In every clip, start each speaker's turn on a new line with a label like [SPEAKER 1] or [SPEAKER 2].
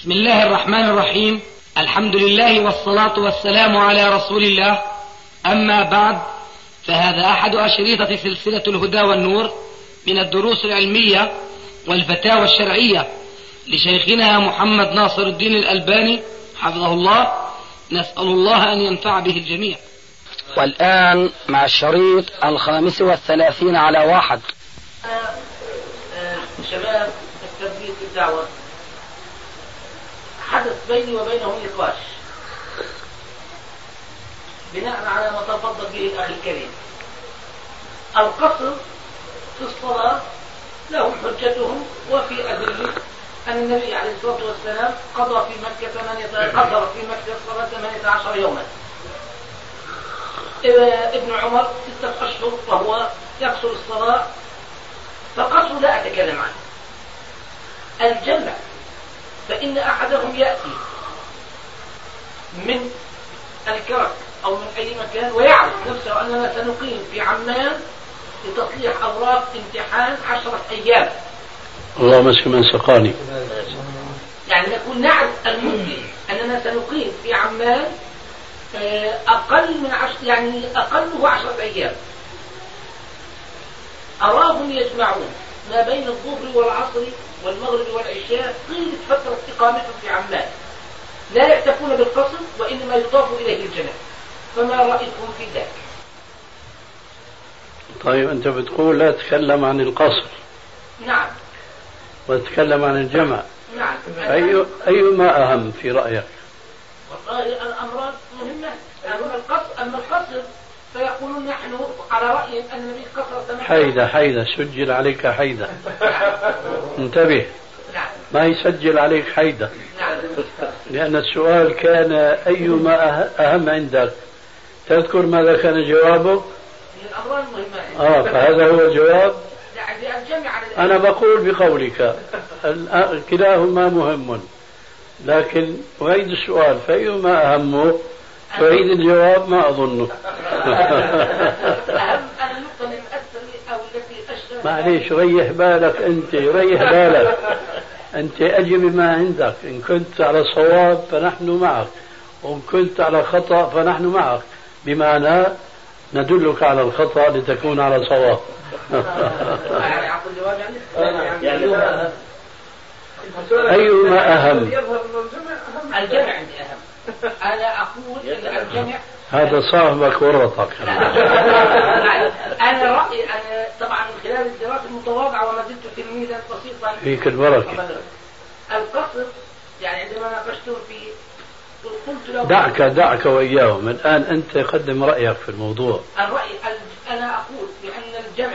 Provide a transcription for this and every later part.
[SPEAKER 1] بسم الله الرحمن الرحيم. الحمد لله والصلاة والسلام على رسول الله. أما بعد، فهذا أحد أشريطة سلسلة الهدى والنور من الدروس العلمية والفتاوى الشرعية لشيخنا محمد ناصر الدين الألباني حفظه الله. نسأل الله أن ينفع به الجميع.
[SPEAKER 2] والآن مع الشريط 35 على 1.
[SPEAKER 3] شباب التربية الدعوة، حدث بيني وبينهم نقاش بناء على ما تفضل به الأخ الكريم. القصر في الصلاة لهم حجتهم وفي أدلة أن النبي عليه الصلاة والسلام قضى في مكة الصلاة 18 يوما. ابن عمر 6 أشهر وهو يقصر الصلاة، فقصر لا أتكلم عنه. الجمع، فإن أحدهم يأتي من الكرك أو من أي مكان ويعرف نفسه أننا سنقيم في عمان لتصليح أوراق امتحان 10 أيام.
[SPEAKER 4] الله مسك من سقاني.
[SPEAKER 3] يعني نكون نعرف المدة أننا سنقيم في عمان أقل من 10، يعني أقله 10 أيام. أراهم يجمعون ما بين الظهر والعصر والمغرب والعشاء طيلة فترة إقامتهم في عمان، لا يكتفون بالقصر وإنما يضاف إليه الجمع. فما رأيكم في ذلك؟
[SPEAKER 4] طيب أنت بتقول لا تتكلم عن القصر.
[SPEAKER 3] نعم.
[SPEAKER 4] وتتكلم عن الجمع.
[SPEAKER 3] نعم.
[SPEAKER 4] أيما أهم في رأيك؟
[SPEAKER 3] والله الأمران مهمة. أما القصر فيقولون نحن على رأي أن النبي قصر.
[SPEAKER 4] حيدة سجل عليك حيدة. انتبه.
[SPEAKER 3] نعم.
[SPEAKER 4] ما يسجل عليك حيدة.
[SPEAKER 3] نعم.
[SPEAKER 4] لأن السؤال كان أيما أهم عندك. تذكر ماذا كان جوابه؟
[SPEAKER 3] الأمران مهمة.
[SPEAKER 4] فهذا هو الجواب.
[SPEAKER 3] أنا
[SPEAKER 4] بقول بقولك كلاهما مهم، لكن أعيد السؤال فأيما أهمه تعيد الجواب ما أظنه. معليش ريح بالك أنت أجب ما عندك. إن كنت على صواب فنحن معك، وإن كنت على خطأ فنحن معك، بمعنى ندلك على الخطأ لتكون على صواب. أيهما أهم؟
[SPEAKER 3] الجمع عندي أهم. أنا أقول الجمع.
[SPEAKER 4] هذا صاحبك ورطك.
[SPEAKER 3] أنا رأيي، أنا طبعا من خلال الدراسة المتواضعة وما زلت تلميذا بسيطا
[SPEAKER 4] فيك البركة.
[SPEAKER 3] القصر يعني عندما ناقشته في قلت له
[SPEAKER 4] دعك وإياهم. الآن أنت قدم رأيك في الموضوع.
[SPEAKER 3] الرأي أنا أقول بأن الجمع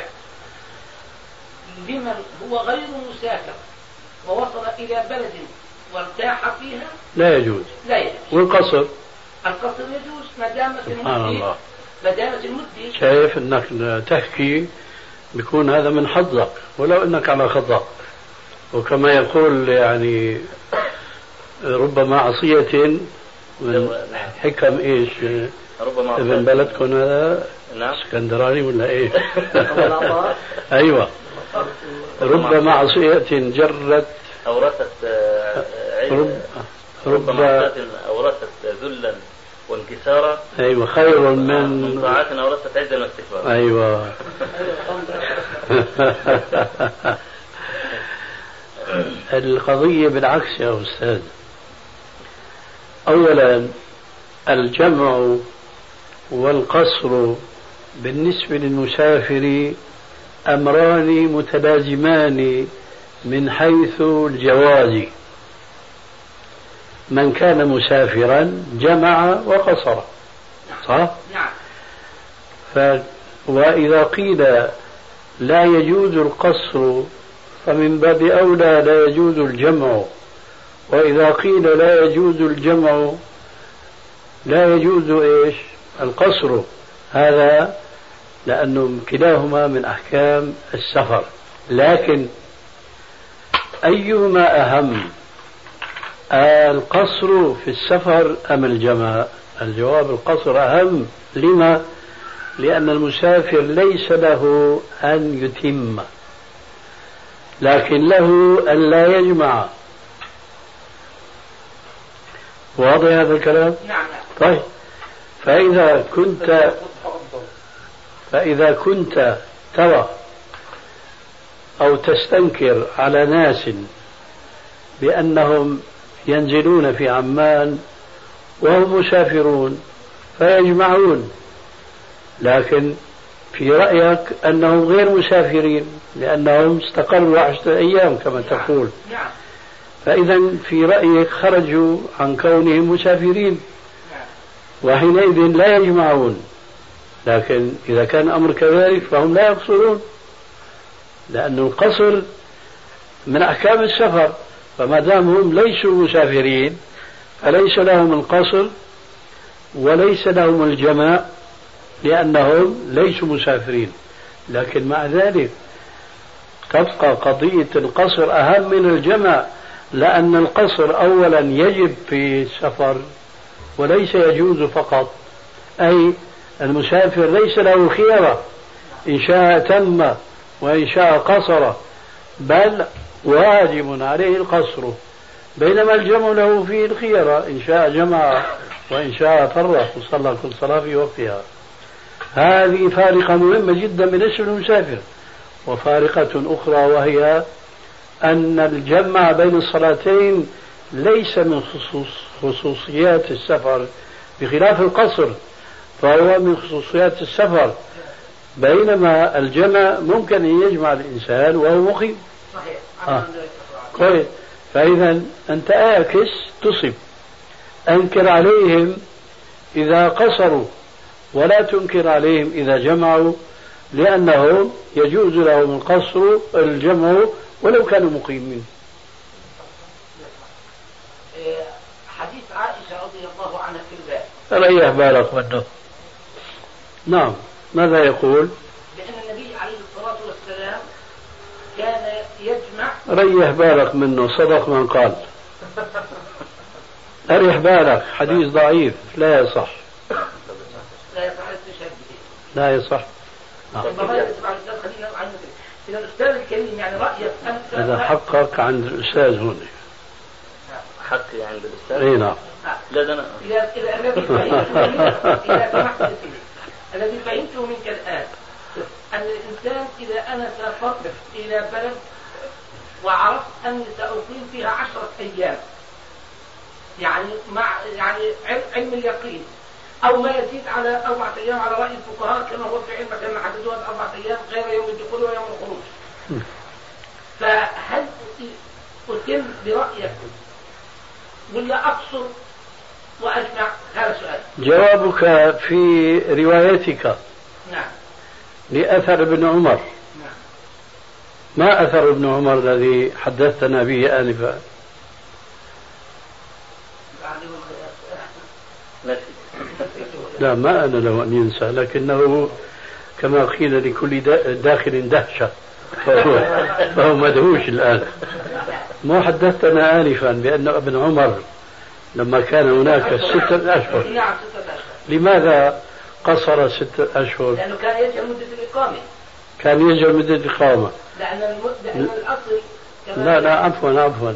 [SPEAKER 3] لمن هو غير مسافر ووصل إلى بلد وارتاح فيها
[SPEAKER 4] لا يجوز. والقصر؟
[SPEAKER 3] القصر يجوز ما دامت المدة.
[SPEAKER 4] شايف أنك تحكي بيكون هذا من حظك ولو أنك على خطأ. وكما يقول يعني ربما عصية من حكم إيش ابن بلدكم هذا.
[SPEAKER 5] نعم.
[SPEAKER 4] اسكندراني ولا إيش؟ أيوة. ربما عصية جرت
[SPEAKER 5] أورثت ربما أورثت ذلا وانكسارا.
[SPEAKER 4] أيوة. خير من
[SPEAKER 5] طاعات أورثت عزا واستكبارا.
[SPEAKER 4] أيوة. القضية بالعكس يا أستاذ. أولا الجمع والقصر بالنسبة للمسافر أمران متلازمان من حيث الجواز. من كان مسافرا جمع وقصر، صح؟
[SPEAKER 3] نعم.
[SPEAKER 4] وإذا قيل لا يجوز القصر فمن باب أولى لا يجوز الجمع، وإذا قيل لا يجوز الجمع لا يجوز إيش؟ القصر. هذا لأنه كلاهما من أحكام السفر. لكن أيهما أهم، القصر في السفر أم الجمع؟ الجواب القصر أهم. لما؟ لأن المسافر ليس له أن يتم، لكن له أن لا يجمع. واضح هذا الكلام؟
[SPEAKER 3] نعم.
[SPEAKER 4] طيب، فإذا كنت ترى أو تستنكر على ناس بأنهم ينزلون في عمان وهم مسافرون فيجمعون، لكن في رأيك أنهم غير مسافرين لأنهم استقروا 10 أيام كما تقول، فإذا في رأيك خرجوا عن كونهم مسافرين وحينئذ لا يجمعون. لكن إذا كان الأمر كذلك فهم لا يقصرون، لأن القصر من أحكام السفر، فما دام هم ليسوا مسافرين فليس لهم القصر وليس لهم الجماع لأنهم ليسوا مسافرين. لكن مع ذلك تبقى قضية القصر أهم من الجمع، لأن القصر أولا يجب في السفر وليس يجوز فقط، أي المسافر ليس له خيرة، إن شاء تم وإن شاء قصر، بل واجب عليه القصر، بينما الجمع له فيه الخيرة، إن شاء جمع وإن شاء فرق وصلى كل صلاة في وقتها. هذه فارقة مهمة جدا بالنسبة للمسافر. وفارقة أخرى وهي أن الجمع بين الصلاتين ليس من خصوصيات السفر بخلاف القصر، فهو من خصوصيات السفر، بينما الجمع ممكن أن يجمع الإنسان وهو مقيم.
[SPEAKER 3] صحيح.
[SPEAKER 4] كويس. فإذا أنت أعكس تصب، أنكر عليهم إذا قصروا ولا تنكر عليهم إذا جمعوا، لأنهم يجوز لهم القصر الجمع ولو كانوا مقيمين.
[SPEAKER 3] حديث عائشة رضي الله عنها في الباب
[SPEAKER 4] ريح بالك منه. نعم، ماذا يقول؟
[SPEAKER 3] بأن النبي عليه الصلاة والسلام كان يجمع.
[SPEAKER 4] ريح بالك منه، صدق من قال. أريح بالك، حديث ضعيف لا يصح. لا يصح.
[SPEAKER 3] إذا الأستاذ الكريم يعني رأيك أنت
[SPEAKER 4] هذا حقك عند الأستاذ هنا.
[SPEAKER 5] حقي عند الأستاذ؟
[SPEAKER 4] اي نعم.
[SPEAKER 5] لا ده أنا
[SPEAKER 3] الذي فهمته منك الآن أن الإنسان إذا أنا سافرت إلى بلد وعرفت أني سأقيم فيها 10 أيام، يعني مع علم اليقين، أو ما يزيد على 4 أيام على رأي الفقهاء كما هو في علمك أن حددوها 4 أيام غير يوم الدخول ويوم الخروج، فهل أتم برأيك ولا أقصر وأجمع؟ هذا سؤال.
[SPEAKER 4] جوابك في روايتك.
[SPEAKER 3] نعم.
[SPEAKER 4] لأثر ابن عمر.
[SPEAKER 3] نعم.
[SPEAKER 4] ما أثر ابن عمر الذي حدثنا به آنفا؟ لا، ما أنا له أن ينسى، لكنه كما قيل لكل داخل دهشة، فهو مدهوش الآن. ما حدثنا آنفا بأن ابن عمر لما كان هناك 6 أشهر. لماذا قصر 6 أشهر؟
[SPEAKER 3] لأنه كان يجعل مدة الإقامة.
[SPEAKER 4] كان يجعل مدة الإقامة.
[SPEAKER 3] لأن الأصل
[SPEAKER 4] لا عفوا.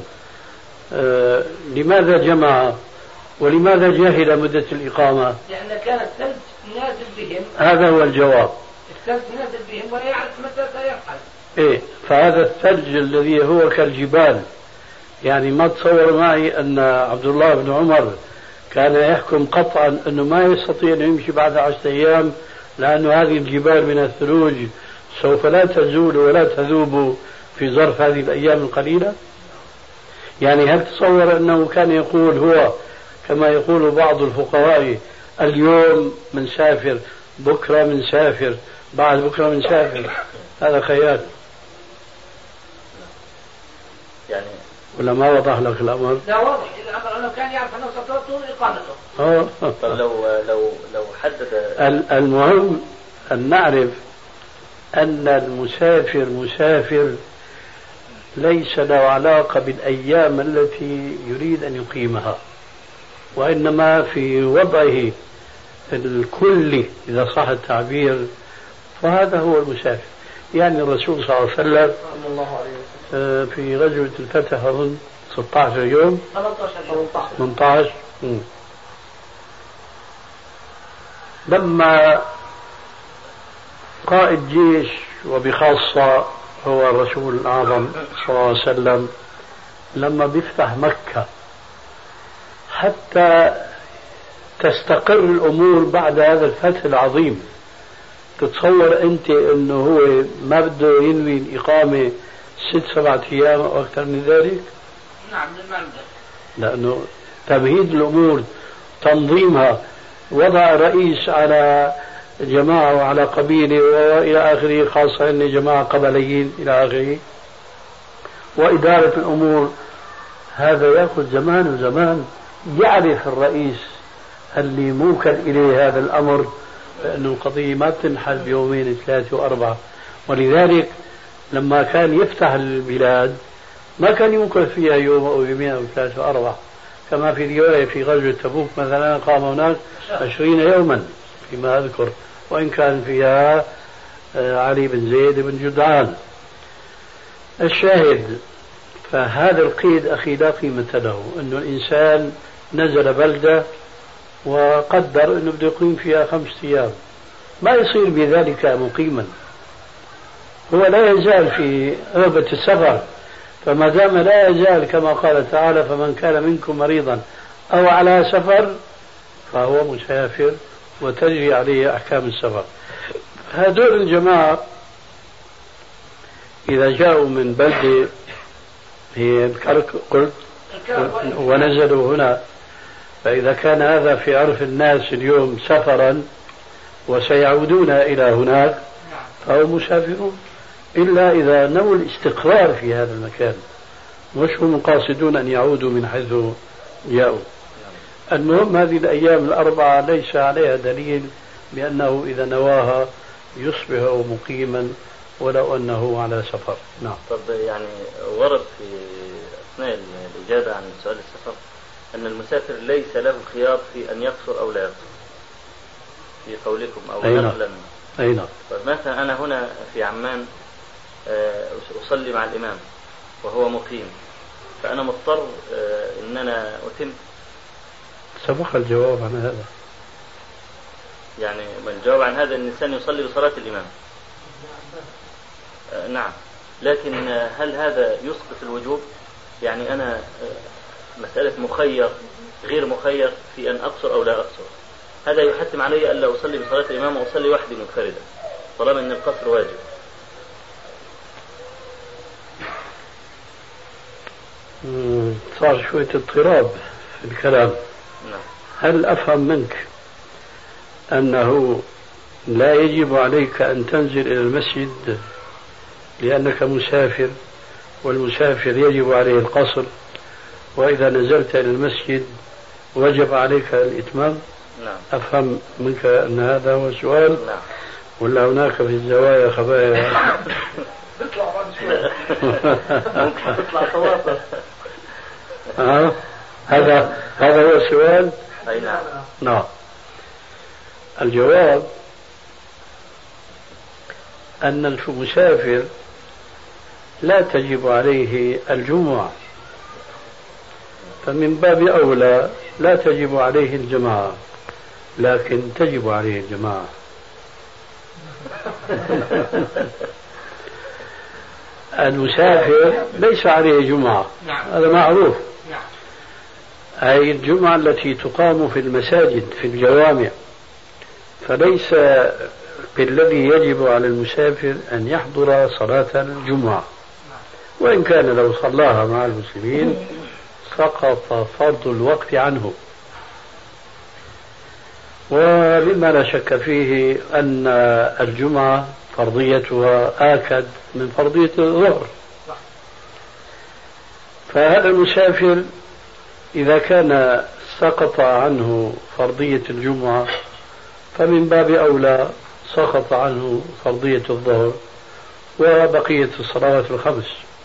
[SPEAKER 4] لماذا جمع ولماذا جاهل مدة الإقامة؟
[SPEAKER 3] لأن كان الثلج نازل بهم.
[SPEAKER 4] هذا هو الجواب.
[SPEAKER 3] الثلج نازل بهم ولا يعرف متى سيرحل.
[SPEAKER 4] إيه، فهذا الثلج الذي هو كالجبال، يعني ما تصور معي أن عبد الله بن عمر كان يحكم قطعا أنه ما يستطيع أن يمشي بعد 10 أيام، لأن هذه الجبال من الثلوج سوف لا تزول ولا تذوب في ظرف هذه الأيام القليلة. يعني هل تصور أنه كان يقول هو كما يقول بعض الفقهاء اليوم منسافر، بكرة منسافر، بعد بكرة منسافر؟ هذا خيال.
[SPEAKER 5] يعني
[SPEAKER 4] ولا ما وضح لك الأمر؟
[SPEAKER 3] لا واضح الأمر، أنه كان يعرف أنه ستطول إقامته.
[SPEAKER 5] طب لو حدد.
[SPEAKER 4] المهم أن نعرف أن المسافر مسافر ليس له علاقة بالأيام التي يريد أن يقيمها، وإنما في وضعه الكلي إذا صح التعبير، فهذا هو المسافر. يعني الرسول صلى الله عليه وسلم في غزوة الفتح أظن 16 يوم 18 لما قائد جيش وبخاصة هو الرسول الأعظم صلى الله عليه وسلم لما بيفتح مكة حتى تستقر الأمور بعد هذا الفتح العظيم، تتصور أنت أنه هو ما بده ينوي الإقامة 6-7 أيام أو أكثر من ذلك؟
[SPEAKER 3] نعم.
[SPEAKER 4] لأنه تمهيد الأمور تنظيمها، وضع رئيس على جماعة وعلى قبيلة وإلى آخره، خاصة أن جماعة قبليين إلى آخره، وإدارة الأمور، هذا يأخذ زمان وزمان. يعرف الرئيس اللي موكل إليه هذا الأمر لأنه القضية ما بتنحل بيومين 3 و4. ولذلك لما كان يفتح البلاد ما كان يمكن فيها يوم أو يومين أو 3 و4، كما في رواية في غزوة تبوك مثلا قام هناك 20 يوما فيما أذكر، وإن كان فيها علي بن زيد بن جدعان. الشاهد، فهذا القيد أخي لا قيمة له، أنه الإنسان نزل بلدة وقدر أنه بده يقيم فيها 5 أيام، ما يصير بذلك مقيما، هو لا يزال في رغبة السفر. فما دام لا يزال كما قال تعالى فمن كان منكم مريضا أو على سفر فهو مسافر وتجري عليه أحكام السفر. هذول الجماعة إذا جاءوا من بلدة هي الكرك قلت ونزلوا هنا، فإذا كان هذا في عرف الناس اليوم سفرا وسيعودون إلى هناك فهم مسافرون، إلا إذا نووا الاستقرار في هذا المكان، مش هم قاصدون أن يعودوا من حيث جاءوا. المهم هذه الأيام 4 ليس عليها دليل بأنه إذا نواها يصبح مقيما ولو أنه على سفر. نعم.
[SPEAKER 5] طب يعني ورد في أثناء الإجابة عن سؤال السفر أن المسافر ليس له خيار في أن يقصر أو لا يقصر في قولكم أو نقلا.
[SPEAKER 4] أي نعم.
[SPEAKER 5] طيب مثلا أنا هنا في عمان أصلي مع الإمام وهو مقيم، فأنا مضطر أن أنا أتم.
[SPEAKER 4] سبق الجواب عن هذا.
[SPEAKER 5] يعني الجواب عن هذا أن الإنسان يصلي بصلاة الإمام. نعم، لكن هل هذا يسقط الوجوب؟ يعني أنا مسألة مخير غير مخير في أن أقصر أو لا أقصر، هذا يحتم علي ألا أصلي بصلاة الإمام وأصلي وحدي منفردا طالما أن القصر واجب.
[SPEAKER 4] صار شوية اضطراب في الكلام.
[SPEAKER 5] نعم.
[SPEAKER 4] هل أفهم منك أنه لا يجب عليك أن تنزل إلى المسجد لأنك مسافر، والمسافر يجب عليه القصر، وإذا نزلت إلى المسجد وجب عليك الإتمام؟
[SPEAKER 5] نعم.
[SPEAKER 4] أفهم منك أن هذا هو السؤال؟
[SPEAKER 5] نعم.
[SPEAKER 4] ولا هناك في الزوايا خبايا؟
[SPEAKER 5] ممكن تطلع تواصل.
[SPEAKER 4] هذا هو السؤال؟
[SPEAKER 5] أي نعم.
[SPEAKER 4] نعم. الجواب أن المسافر لا تجب عليه الجمعة، فمن باب أولى لا تجب عليه الجماعة، لكن تجب عليه الجماعة. المسافر ليس عليه جمعة، هذا معروف. أي الجمعة التي تقام في المساجد في الجوامع، فليس بالذي يجب على المسافر أن يحضر صلاة الجمعة، وإن كان لو صلاها مع المسلمين سقط فرض الوقت عنه. ومما لا شك فيه أن الجمعة فرضيتها آكد من فرضية الظهر، فهذا المسافر إذا كان سقط عنه فرضية الجمعة فمن باب أولى سقط عنه فرضية الظهر وبقية الصلوات الخمس،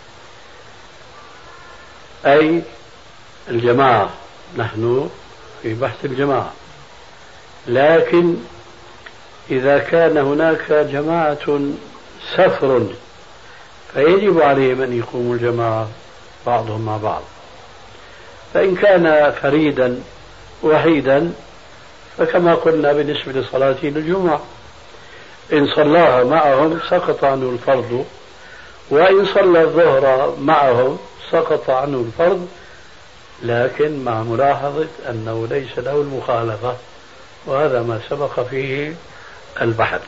[SPEAKER 4] أي الجماعة. نحن في بحث الجماعة، لكن إذا كان هناك جماعة سفر فيجب عليهم أن يقوموا الجماعة بعضهم مع بعض. فإن كان فريدا وحيدا فكما قلنا بالنسبة لصلاتين الجمعة، إن صلاها معهم سقط عنه الفرض، وإن صلى الظهر معهم سقط عنه الفرض، لكن مع ملاحظة أنه ليس له المخالفة، وهذا ما سبق فيه البحث.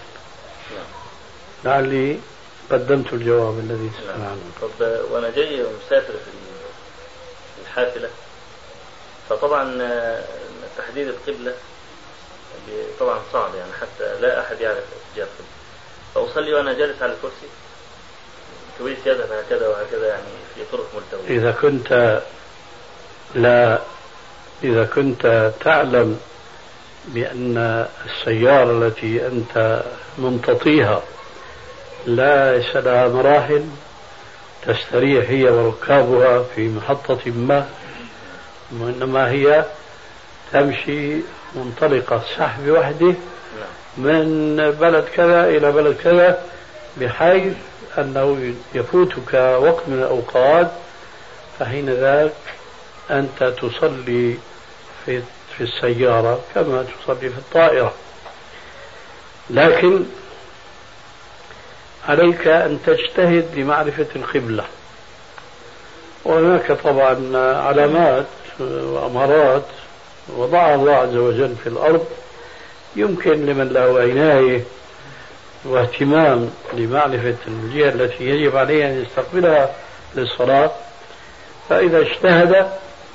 [SPEAKER 4] لعلي قدمت الجواب الذي تسأل عنه.
[SPEAKER 5] طب وأنا جاي مسافر في الحافلة، فطبعا تحديد القبلة طبعا صعب، يعني حتى لا أحد يعرف اتجاه القبلة، فأصلي وأنا جالس على الكرسي كويس يذهب هكذا وهكذا، يعني في طرق ملتوية.
[SPEAKER 4] إذا كنت تعلم بأن السيارة التي أنت ممتطيها ليس لها مراحل تستريح هي وركابها في محطة ما، وإنما هي تمشي منطلقة سحب وحده من بلد كذا إلى بلد كذا، بحيث أنه يفوتك وقت من الأوقات، فحين ذاك أنت تصلي في السيارة كما تصلي في الطائرة. لكن عليك أن تجتهد لمعرفة القبلة، وهناك طبعا علامات وأمارات وضعها الله عز وجل في الأرض يمكن لمن له عناية واهتمام لمعرفة الجهة التي يجب عليه أن يستقبلها للصلاة، فإذا اجتهد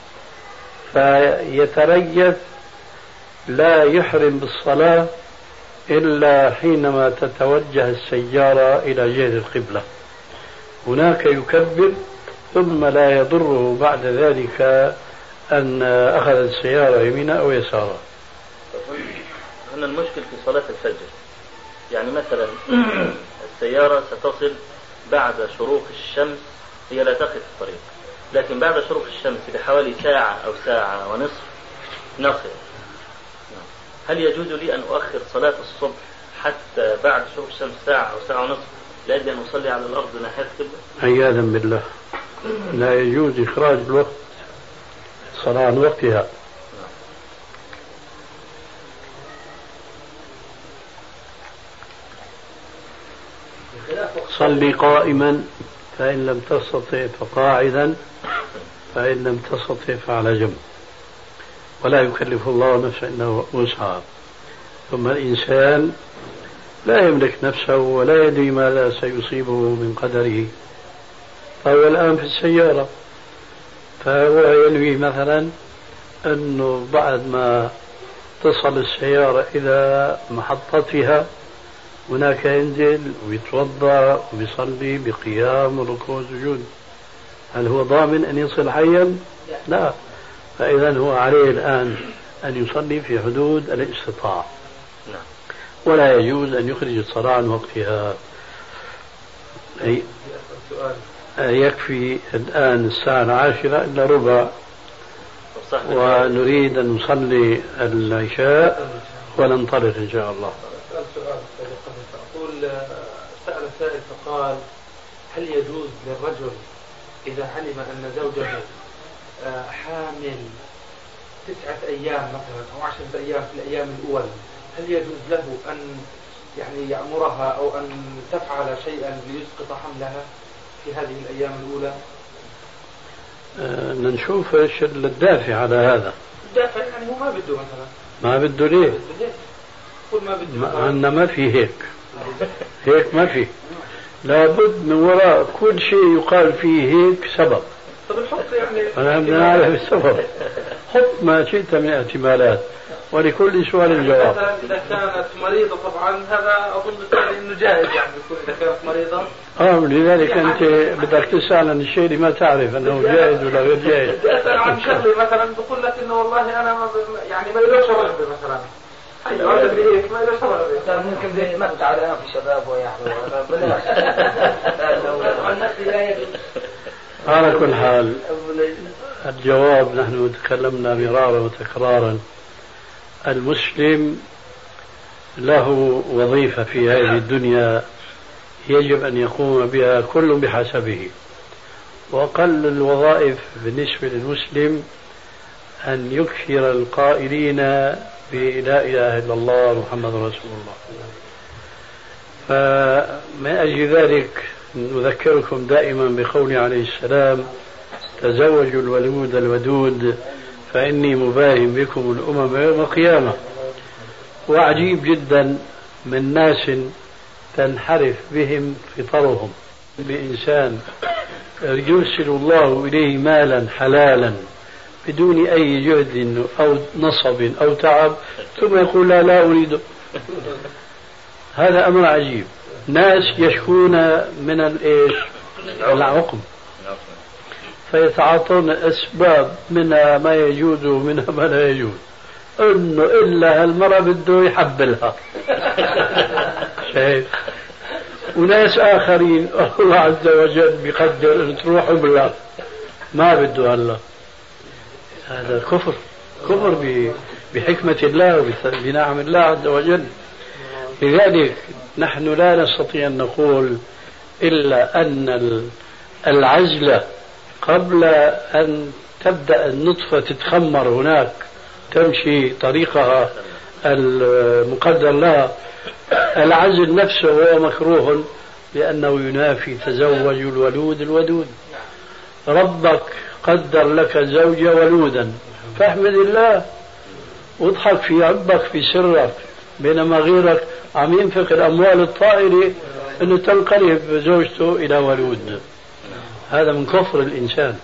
[SPEAKER 4] فيتريث لا يحرم بالصلاة إلا حينما تتوجه السيارة إلى جهة القبلة، هناك يكبر، ثم لا يضره بعد ذلك أن أخذ السيارة يمينا أو يسارا.
[SPEAKER 5] هنا المشكل في صلاة الفجر، يعني مثلا السيارة ستصل بعد شروق الشمس، هي لا تقف في الطريق، لكن بعد شروق الشمس بحوالي ساعة أو ساعة ونصف نصل. هل يجوز لي أن أؤخر صلاة الصبح حتى بعد شروق الشمس ساعة أو ساعة ونصف لأجل أن أصلي على الأرض ناحية القبلة؟
[SPEAKER 4] عياذا بالله، لا يجوز إخراج الوقت الصلاة عن وقتها. صلي قائما، فإن لم تستطع فقاعدا، فإن لم تستطع فعلى جنب، ولا يكلف الله نفسا إلا وسعها. ثم الإنسان لا يملك نفسه ولا يدري ماذا سيصيبه من قدره، فهو الآن في السيارة، فهو ينوي مثلا أنه بعد ما تصل السيارة إلى محطتها هناك ينزل ويتوضأ ويصلي بقيام وركوع وسجود. هل هو ضامن أن يصل حيا؟ لا. فإذا هو عليه الآن أن يصلي في حدود الاستطاعة، ولا يجوز أن يخرج الصلاة عن وقتها. يكفي الآن الساعة 10 إلا ربع، ونريد أن نصلي العشاء وننطلق إن شاء الله.
[SPEAKER 6] أقول سأل سائل فقال: هل يجوز للرجل إذا علم أن زوجته حامل 9 أيام مثلا أو 10 أيام في الأيام الأول، هل يجوز له أن يعني يأمرها أو أن تفعل شيئا ليسقط حملها في هذه الأيام الأولى؟
[SPEAKER 4] نشوف ايش الدافع على هذا.
[SPEAKER 6] الدافع يعني هو ما بده مثلا.
[SPEAKER 4] ما بده ليه؟
[SPEAKER 6] قل ما بده.
[SPEAKER 4] عندنا ما في هيك. هيك ما في. لابد من وراء كل شيء يقال فيه هيك سبب.
[SPEAKER 6] طب الحق يعني.
[SPEAKER 4] أنا بدنا نعرف السبب. حط ما شئت من احتمالات، ولكل سؤال جواب.
[SPEAKER 6] إذا كانت مريضة طبعا هذا أظن إنه جاهز، يعني يكون إذا كانت مريضة.
[SPEAKER 4] لذلك أنت بدك تسأل عن الشيء اللي ما تعرف أنه جاهز ولا غير جاهز.
[SPEAKER 6] أسأل عن شغلي مثلا بقول لك إنه والله أنا يعني ما يلوش رغبة مثلا.
[SPEAKER 2] ممكن ما تعالى في شباب ويعني
[SPEAKER 4] على كل حال الجواب، نحن تكلمنا مرارا وتكرارا، المسلم له وظيفة في هذه الدنيا يجب أن يقوم بها كل بحسبه، وأقل الوظائف بالنسبة للمسلم أن يكثر القائلين بلا إله إلا الله محمد رسول الله. فمن أجل ذلك نذكركم دائما بقول عليه السلام: تزوجوا الولود الودود فإني مباهم بكم الأمم يوم القيامة. وعجيب جدا من ناس تنحرف بهم فطرهم بإنسان يرسل الله إليه مالا حلالا بدون أي جهد أو نصب أو تعب، ثم يقول لا أريده. هذا أمر عجيب. ناس يشكون من العقم، فيتعاطون أسباب منها ما يجوز ومنها ما لا يجوز، إنه إلا هالمرة بده يحبلها. وناس آخرين الله عز وجل بيقدر أن تروحوا بالله ما بده الله. هذا كفر بحكمة الله وبنعم الله عز وجل. لذلك نحن لا نستطيع أن نقول إلا أن العزل قبل أن تبدأ النطفة تتخمر هناك تمشي طريقها المقدر لها، العزل نفسه هو مكروه لأنه ينافي تزوج الولود الودود. ربك قدر لك زوجة ولودا فاحمد الله واضحك في ربك في سرك، بينما غيرك عم ينفق الأموال الطائلة أنه تنقلب زوجته إلى ولود. هذا من كفر الإنسان.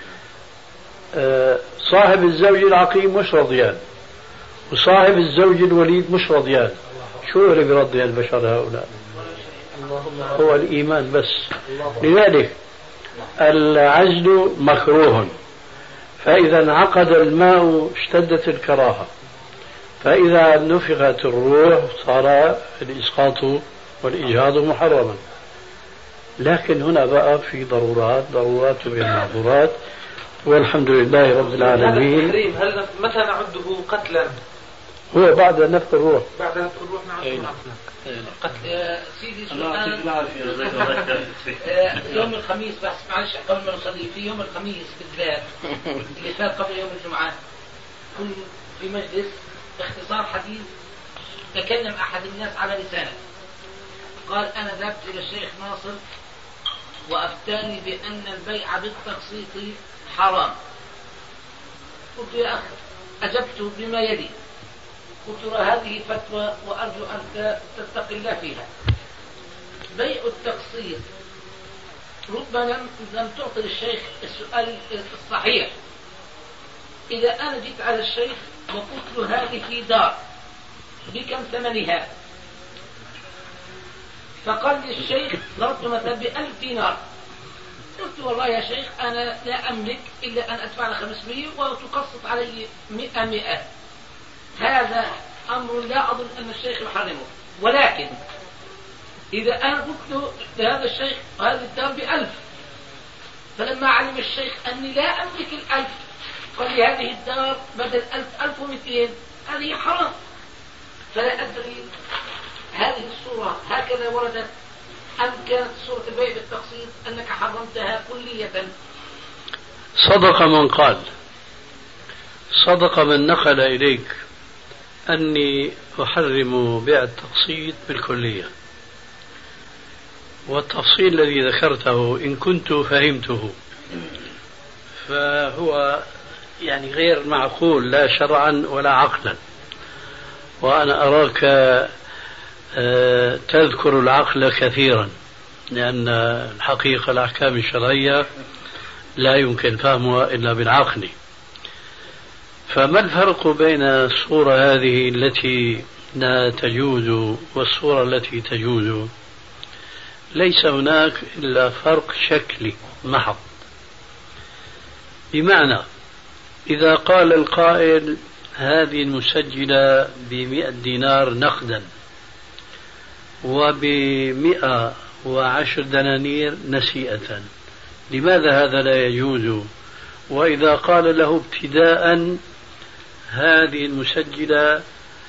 [SPEAKER 4] صاحب الزوج العقيم مش رضيان، وصاحب الزوج الوليد مش رضيان. شو اللي برضي البشر هؤلاء؟ هو الإيمان بس. لذلك العزل مكروه، فإذا انعقد الماء اشتدت الكراهة، فإذا نفخت الروح صار الإسقاط والإجهاض محرما. لكن هنا بقى في ضرورات بالمعذورات، والحمد لله رب العالمين.
[SPEAKER 6] هل متى نعده قتلا؟
[SPEAKER 4] هو بعد نفخ الروح.
[SPEAKER 6] بعد نفخ الروح نعده قتلا.
[SPEAKER 3] سيدي سؤال يوم الخميس، بس معلش قبل ما نصلي، في يوم الخميس بالذات اللي فات قبل يوم الجمعة كنت في مجلس باختصار حديث تكلم أحد الناس على لسانه، قال أنا ذهبت إلى الشيخ ناصر وأفتاني بأن البيع بالتقسيط حرام. قلت يا أخي، أجبت بما يلي، قلت هذه فتوى وأرجو أن تتقي الله فيها. بيع التقسيط ربما لم تعطي الشيخ السؤال الصحيح. إذا أنا جيت على الشيخ وقلت له هذه دار بكم ثمنها، فقال لي الشيخ ضربت مثلا ب1000 دينار، قلت والله يا شيخ أنا لا أملك إلا أن أدفع 500 وتقسط علي 100. هذا أمر لا أظن أن الشيخ يحرمه، ولكن إذا أنا قلت له لهذا الشيخ هذه الدار ب1000، فلما علم الشيخ أني لا أملك 1000 قال لي هذه الدار بدل 1000 1200، هذه حرام. فلا أدري هذه الصورة هكذا وردت أم كانت صورة البيع بالتقسيط أنك حرمتها كلية؟
[SPEAKER 4] صدق من قال، صدق من نقل إليك أني أحرم بيع التقسيط بالكلية، والتفصيل الذي ذكرته إن كنت فهمته فهو يعني غير معقول لا شرعا ولا عقلا، وأنا أراك تذكر العقل كثيرا، لأن الحقيقة الأحكام الشرعية لا يمكن فهمها إلا بالعقل. فما الفرق بين الصورة هذه التي لا تجوز والصورة التي تجوز؟ ليس هناك إلا فرق شكلي محض، بمعنى إذا قال القائل هذه المسجلة ب100 دينار نقدا وب110 دنانير نسيئة، لماذا هذا لا يجوز؟ وإذا قال له ابتداء هذه المسجلة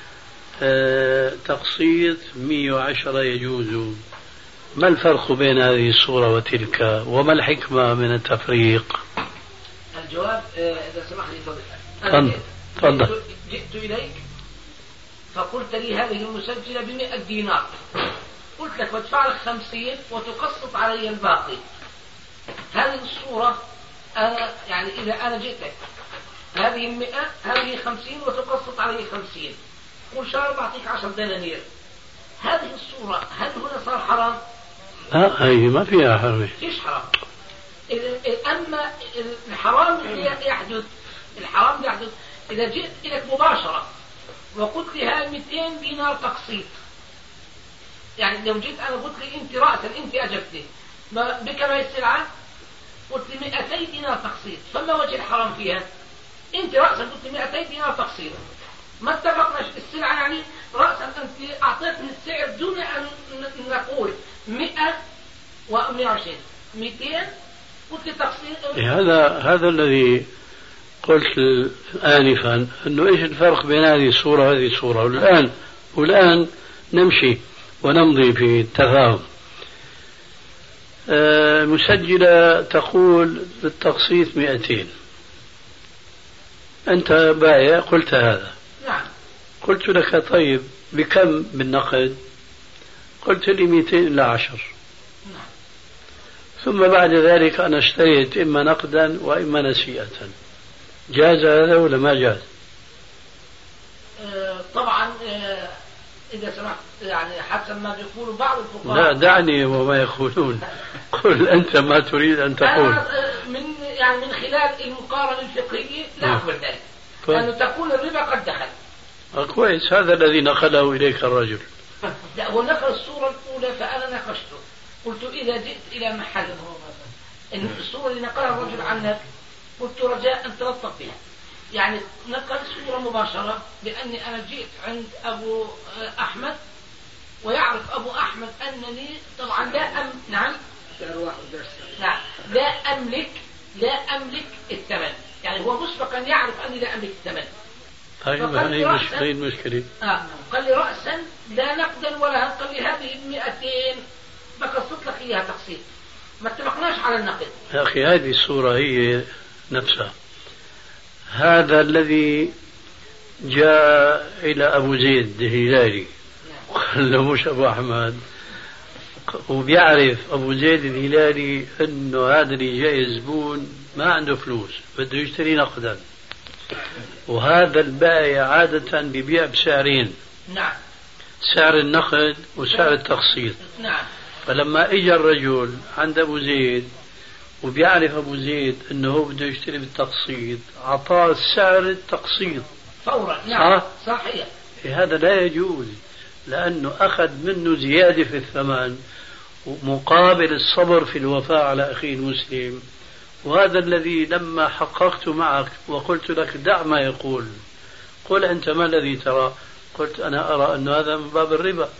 [SPEAKER 4] تقسيط 110 يجوز، ما الفرق بين هذه الصورة وتلك، وما الحكمة من التفريق؟
[SPEAKER 3] الجواب إذا سمح لي
[SPEAKER 4] تفضل.
[SPEAKER 3] جئت إليك فقلت لي هذه المسجلة ب100 دينار، قلت لك بدفع لك 50 وتقسط علي الباقي. هذه الصورة أنا يعني إذا أنا جئتك هذه 100 هذه 50 وتقسط علي 50 وشهر بعطيك 10 دنانير، هذه الصورة هل هنا صار حرام؟
[SPEAKER 4] لا هي ما فيها حرام.
[SPEAKER 3] فيش حرام. أما الحرام يحدث إذا جئت إليك مباشرة وقلت لي هاي 200 دينار تقسيط، يعني لو جيت أنا قلت لي أنت رأسا أنت أجبتني بكم هي السلعة؟ قلت لي 200 دينار تقسيط، فما وجه الحرام فيها؟ أنت رأسا قلت لي 200 دينار تقسيط، ما اتفقنا السلعة، يعني رأسا أنت أعطيتني السعر دون أن نقول 100 و120 200 قلت لي تقسيط.
[SPEAKER 4] هذا الذي قلت آنفا أنه إيش الفرق بين هذه الصورة وهذه الصورة، والآن نمشي ونمضي في التفاهم. المسجلة تقول بالتقسيط 200، أنت بايع قلت هذا.
[SPEAKER 3] نعم.
[SPEAKER 4] قلت لك طيب بكم بالنقد؟ قلت لي 200 إلى 10.
[SPEAKER 3] نعم.
[SPEAKER 4] ثم بعد ذلك أنا اشتريت إما نقدا وإما نسيئة، جاز هذا ولا ما جاز؟
[SPEAKER 3] طبعا إذا سمحت يعني حسب ما يقول بعض الفقهاء.
[SPEAKER 4] لا دعني وما يقولون، قل أنت ما تريد أن تقول.
[SPEAKER 3] من خلال المقارنة الفقهية لا أقبل ذلك، لأنه تكون الربا قد دخل.
[SPEAKER 4] كويس، هذا الذي نقله إليك الرجل.
[SPEAKER 3] لا هو نقل الصورة الأولى فأنا ناقشته، قلت إذا جئت إلى محل إن الصورة اللي نقلها الرجل عنك قلت رجاء أن تلطف بها، يعني نقل صورة مباشرة بأني أنا جئت عند أبو أحمد ويعرف أبو أحمد أنني طبعا نعم لا أملك الثمن، يعني هو مسبقا يعرف أني لا أملك الثمن.
[SPEAKER 4] طيب هذه المشكلة.
[SPEAKER 3] قال لي رأسا لا نقدا ولا، قال لي هذه 200 بقسط لك إياها تقسيط، ما اتفقناش على النقد.
[SPEAKER 4] يا أخي هذه الصورة هي نفسها. هذا الذي جاء إلى أبو زيد الهلالي وقال له مش أبو أحمد، وبيعرف أبو زيد الهلالي أنه هذا اللي جاي زبون ما عنده فلوس بده يشتري نقدا، وهذا البائع عادة بيبيع بسعرين.
[SPEAKER 3] نعم.
[SPEAKER 4] سعر النقد وسعر التقسيط.
[SPEAKER 3] نعم.
[SPEAKER 4] فلما اجى الرجل عند ابو زيد وبيعرف ابو زيد انه هو بده يشتري بالتقسيط، اعطاه سعر التقسيط
[SPEAKER 3] فورا. نعم. صحيح.
[SPEAKER 4] هذا لا يجوز، لانه اخذ منه زياده في الثمن مقابل الصبر في الوفاء على اخيه المسلم. وهذا الذي لما حققت معك وقلت لك دع ما يقول، قل انت ما الذي ترى؟ قلت انا ارى ان هذا من باب الربا.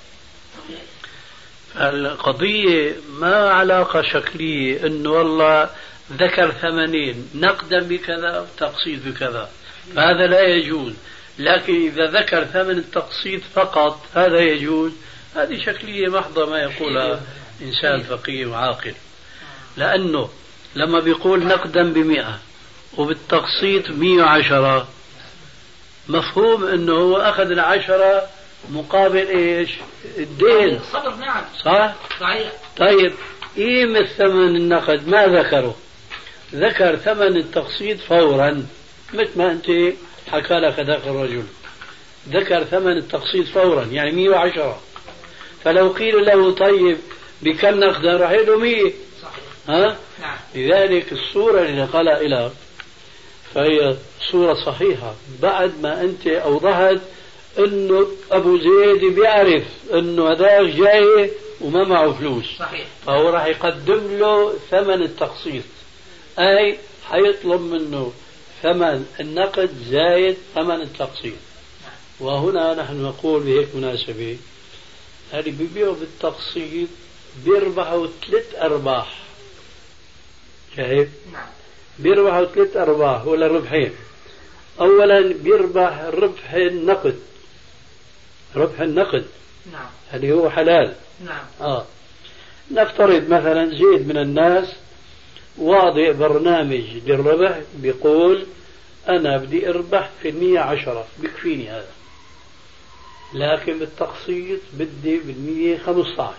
[SPEAKER 4] القضية ما علاقة شكلية انه والله ذكر ثمنين نقدا بكذا تقسيط بكذا، فهذا لا يجوز. لكن إذا ذكر ثمن التقسيط فقط هذا يجوز. هذه شكلية محضة ما يقولها إنسان فقيه وعاقل، لأنه لما بيقول نقدا 100 وبالتقسيط 110 مفهوم أنه هو أخذ 10 مقابل إيش؟ الدين.
[SPEAKER 3] صدر. نعم.
[SPEAKER 4] صح؟
[SPEAKER 3] صحيح.
[SPEAKER 4] طيب قيمة ثمن النقد ما ذكره؟ ذكر ثمن التقسيط فورا، مثل ما أنت حكى لك ذاك الرجل ذكر ثمن التقسيط فورا، يعني 110. فلو قيل له طيب بكم نقدا راح يقول له 100. ها؟
[SPEAKER 3] نعم.
[SPEAKER 4] لذلك الصورة اللي نقلها إلى فهي صورة صحيحة بعد ما أنت أوضحت انه ابو زيد بيعرف انه هذا جاي وما معه فلوس.
[SPEAKER 3] صحيح.
[SPEAKER 4] فهو راح يقدم له ثمن التقسيط، اي حيطلب منه ثمن النقد زايد ثمن التقسيط. وهنا نحن نقول بهيك مناسبة اللي بيبيعوا بالتقسيط بيربحوا 3 أرباح. شايف؟
[SPEAKER 3] نعم.
[SPEAKER 4] بيربحوا 3 أرباح ولا ربحين. اولا بيربح ربح النقد، ربح النقد.
[SPEAKER 3] نعم.
[SPEAKER 4] اللي هو حلال.
[SPEAKER 3] نعم.
[SPEAKER 4] نفترض مثلا زيد من الناس واضع برنامج للربح بيقول أنا بدي أربح في 110 بكفيني هذا، لكن بالتقسيط بدي بالمية 15.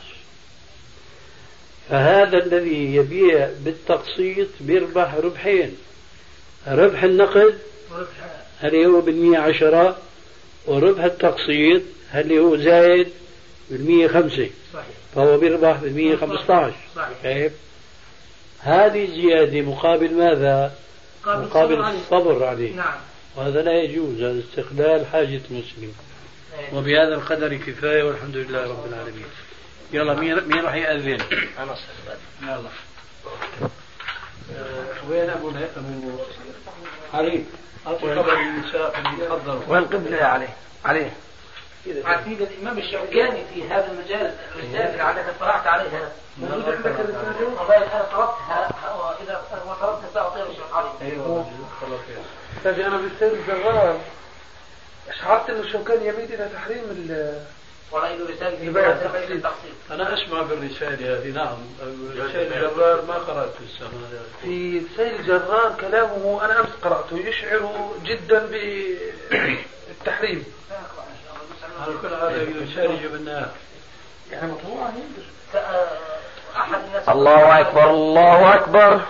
[SPEAKER 4] فهذا الذي يبيع بالتقسيط بيربح ربحين، ربح النقد هل هو بال110، وربح التقسيط هل هو زايد بال105، فهو بيربح بال115. كيف؟ هذه زيادة مقابل ماذا؟ مقابل الصبر عليه.
[SPEAKER 3] نعم.
[SPEAKER 4] وهذا لا يجوز، هذا استقلال حاجة المسلم. وبهذا القدر كفاية، والحمد لله رب العالمين. يلا مين راح يأذن؟
[SPEAKER 5] أنا أستاذ.
[SPEAKER 4] يلا. وين أبو علي؟ أعطي خبر النساء اللي تفضلوا.
[SPEAKER 2] وين القبلة يا علي؟
[SPEAKER 3] عتيد الإمام الشوكاني في هذا المجال الرسالة التي اطلعت عليها موجود عندك الرسالة؟ والله أنا طلبتها، وإذا ما طلبتها سأعطيها للشيخ علي.
[SPEAKER 4] أيوه.
[SPEAKER 6] طيب أنا بالسير الزغار شعرت إنه الشوكاني يميل إلى تحريم
[SPEAKER 3] ولا إله رسالة في بيع التقسيط.
[SPEAKER 4] أنا أسمع بالرسالة هذه. نعم. رسالة الجرار ما قرأت السنة.
[SPEAKER 6] في سيل الجرار كلامه أنا أمس قرأته يشعر جدا بالتحريم.
[SPEAKER 4] على كل هذا رسالة جبناها.
[SPEAKER 6] يعني مطبوعة
[SPEAKER 3] أحد الناس.
[SPEAKER 2] الله أكبر الله أكبر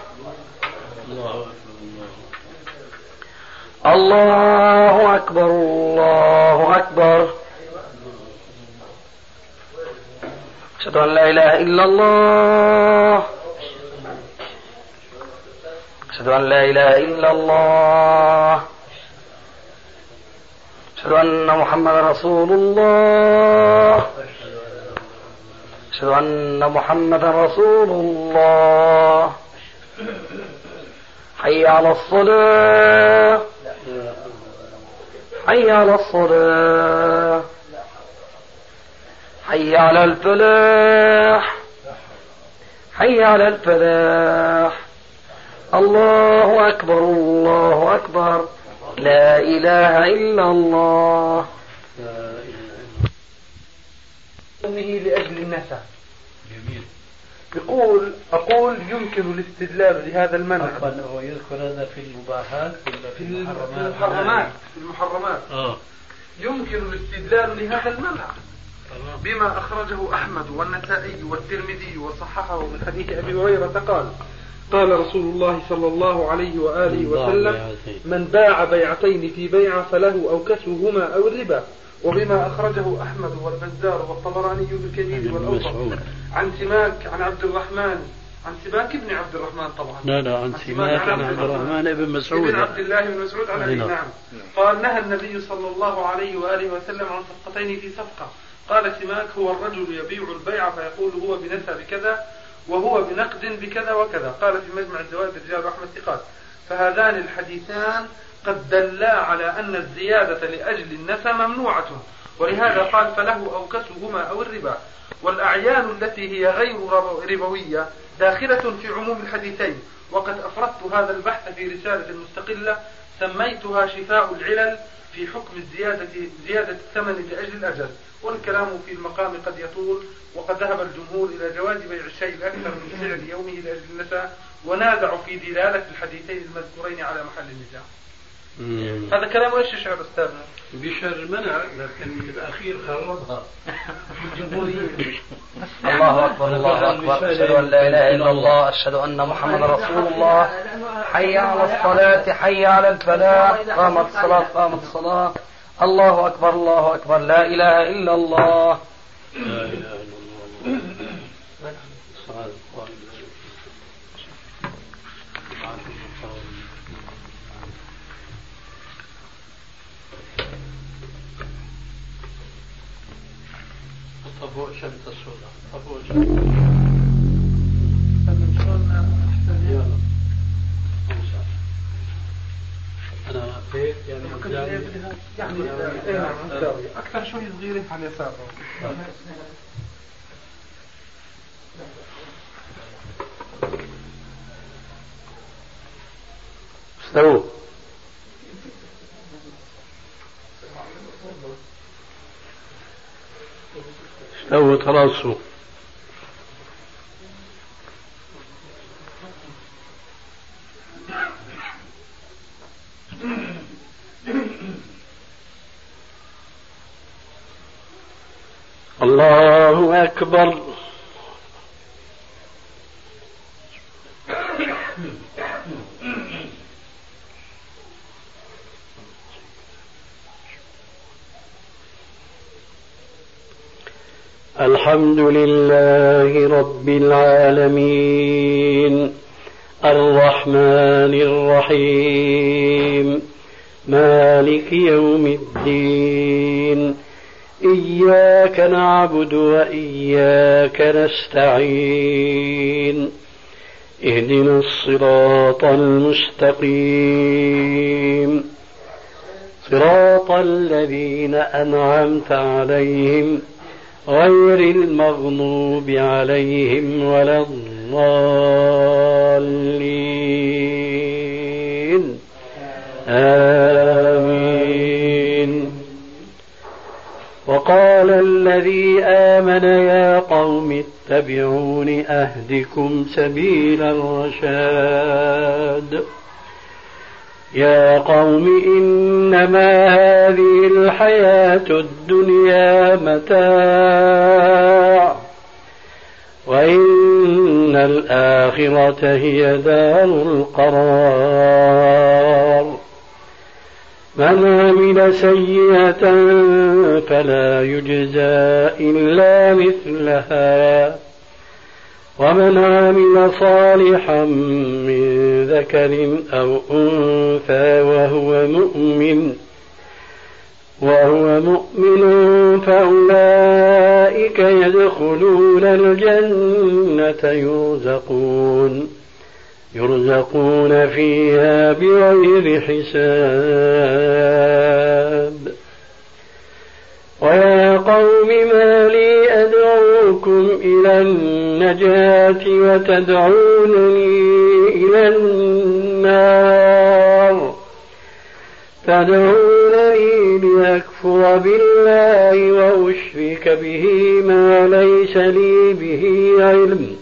[SPEAKER 2] الله أكبر الله أكبر. أشهد أن لا إله إلا الله أشهد أن لا إله إلا الله أشهد أن محمدا رسول الله أشهد أن محمدا رسول الله. حي على الصلاة حي على الصلاة حي على الفلاح حي على الفلاح. الله أكبر الله أكبر لا إله إلا الله.
[SPEAKER 6] لأجل النساء.
[SPEAKER 4] جميل.
[SPEAKER 6] أقول يمكن الاستدلال لهذا المنع.
[SPEAKER 4] هو يذكر هذا في المباحات ولا في
[SPEAKER 6] المحرمات. يمكن الاستدلال لهذا المنع بما أخرجه أحمد والنسائي والترمذي وصححه من حديث أبي هريرة قال رسول الله صلى الله عليه وآله وسلم: من باع بيعتين في بيعة فله أو كسوهما أو الربا. وبما أخرجه أحمد والبزار والطبراني في الكبير والأوسط عن سماك عن عبد الرحمن عن سماك ابن عبد الرحمن طبعا.
[SPEAKER 4] لا عن سماك عن عبد الرحمن ابن مسعود
[SPEAKER 6] ابن عبد الله بن مسعود عن أبي. نعم. قال: نهى النبي صلى الله عليه وآله وسلم عن صفقتين في صفقة. قال سماك: هو الرجل يبيع البيع فيقول هو بنسى بكذا وهو بنقد بكذا وكذا. قال في مجمع الزوائد رجال أحمد ثقات. فهذان الحديثان قد دلا على أن الزيادة لأجل النسى ممنوعة، ولهذا قال: فله أو كسوهما أو الربا. والأعيان التي هي غير ربوية داخلة في عموم الحديثين. وقد أفردت هذا البحث في رسالة مستقلة سميتها شفاء العلل في حكم زيادة الثمن لأجل الأجل. والكلام في المقام قد يطول، وقد ذهب الجمهور إلى جواز بيع الشيء الأكثر من سعر يومه لأجل النسى، ونازعوا في دلالة الحديثين المذكورين على محل النزاع. هذا كلام ايش يشعر استاذنا؟
[SPEAKER 4] بشر المنع، لكن بالاخير خربها.
[SPEAKER 2] الله اكبر الله اكبر. اشهد ان لا اله الا الله اشهد ان محمدا رسول الله. حي على الصلاة حي على الفلاح. قامت الصلاة قامت الصلاة. الله اكبر الله اكبر لا اله الا الله.
[SPEAKER 4] لا اله الا الله. طبوع شمس السوداء طبوع شمس أنا هيك
[SPEAKER 6] يعني أكثر شوي صغيرة على اليسار.
[SPEAKER 2] استووا.
[SPEAKER 4] استوت خلاص. الله أكبر. الحمد لله رب العالمين الرحمن الرحيم مالك يوم الدين إياك نعبد وإياك نستعين اهدنا الصراط المستقيم صراط الذين أنعمت عليهم غير المغضوب عليهم ولا الضالين آمين. وقال الذي آمن يا قوم اتبعون أهدكم سبيل الرشاد. يا قوم إنما هذه الحياة الدنيا متاع وإن الآخرة هي دار القرار. من عمل سيئة فلا يجزى إلا مثلها ومن عمل صالحا من ذكر أو أنثى وهو مؤمن فأولئك يدخلون الجنة يرزقون فيها بغير حساب. ويا قوم ما لي أدعوكم إلى النجاة وتدعونني إلى النار. تدعونني لأكفر بالله وأشرك به ما ليس لي به علم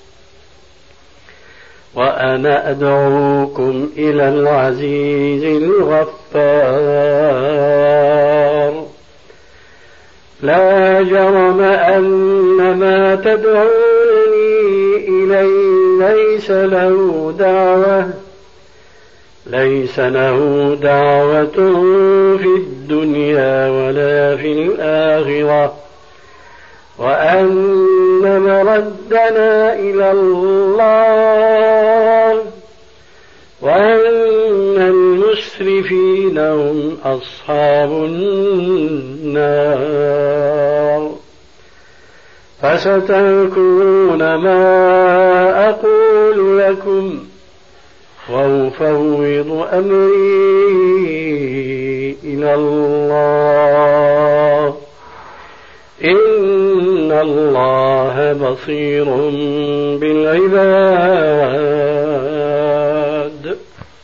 [SPEAKER 4] وأنا أدعوكم إلى العزيز الغفار. لا جرم أن ما تدعونني إليه ليس له دعوة في الدنيا ولا في الآخرة وأن مردنا إلى الله وأن المسرفين هم أصحاب النار. فستذكرون ما أقول لكم وأفوض أمري إلى الله إن الله بصير بالعباد.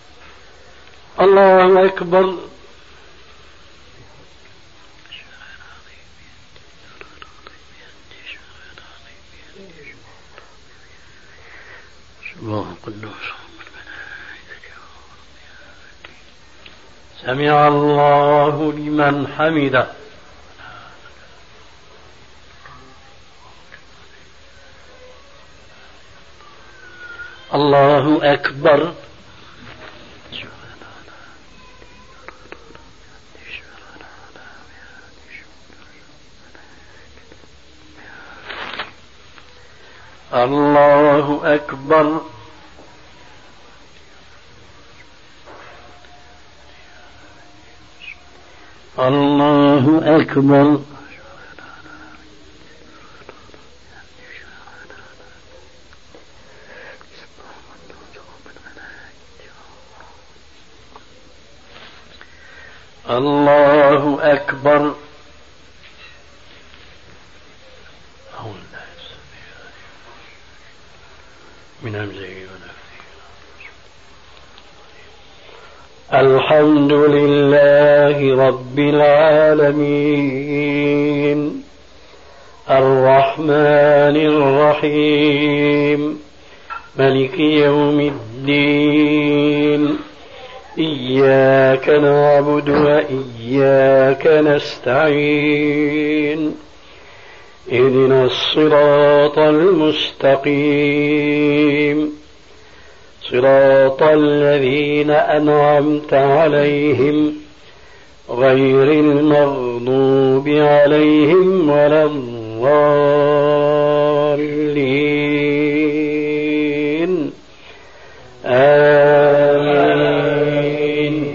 [SPEAKER 4] الله أكبر. سمع الله لمن حمده. الله أكبر. الله أكبر. الله أكبر. الله أكبر. من همزه الحمد لله رب العالمين الرحمن الرحيم مالك يوم الدين إياك نعبد وإياك نستعين اهدنا الصراط المستقيم صراط الذين أنعمت عليهم غير المغضوب عليهم ولا الضالين آمين.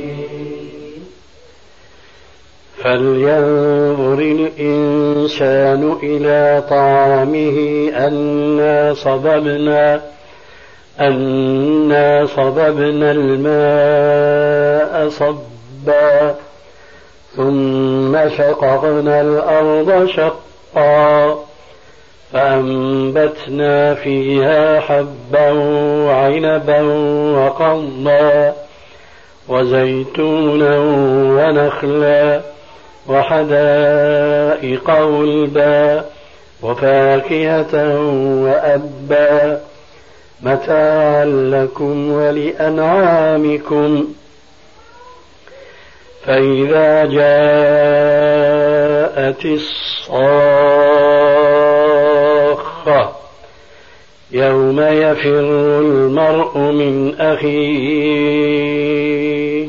[SPEAKER 4] فلينظر الإنسان إلى طعامه أنا صببنا الماء صبا ثم شققنا الأرض شقا فأنبتنا فيها حبا وعنبا وقضبا وزيتونا ونخلا وحدائق غلبا وفاكهة وأبا متاعا لكم ولأنعامكم. فإذا جاءت الصاخة يوم يفر المرء من أخيه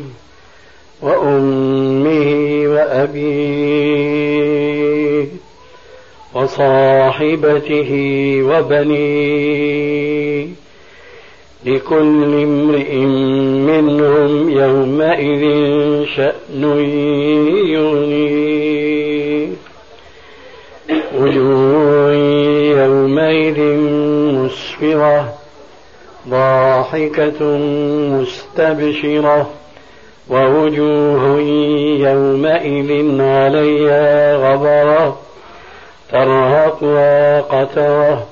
[SPEAKER 4] وأمه وأبيه وصاحبته وبنيه لكل امرئ منهم يومئذ شأن يغنيه وجوه يومئذ مسفرة ضاحكة مستبشرة ووجوه يومئذ عليها غبرة ترهقها قترة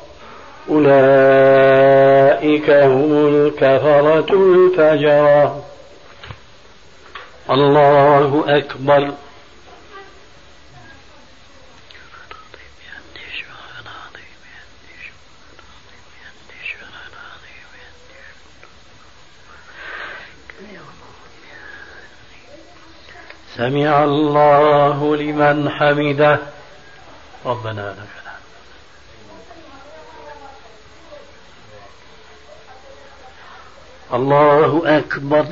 [SPEAKER 4] أولئك هم الكفرة الفجرة. الله أكبر. سمع الله لمن حمده ربنا لك الحمد. الله أكبر.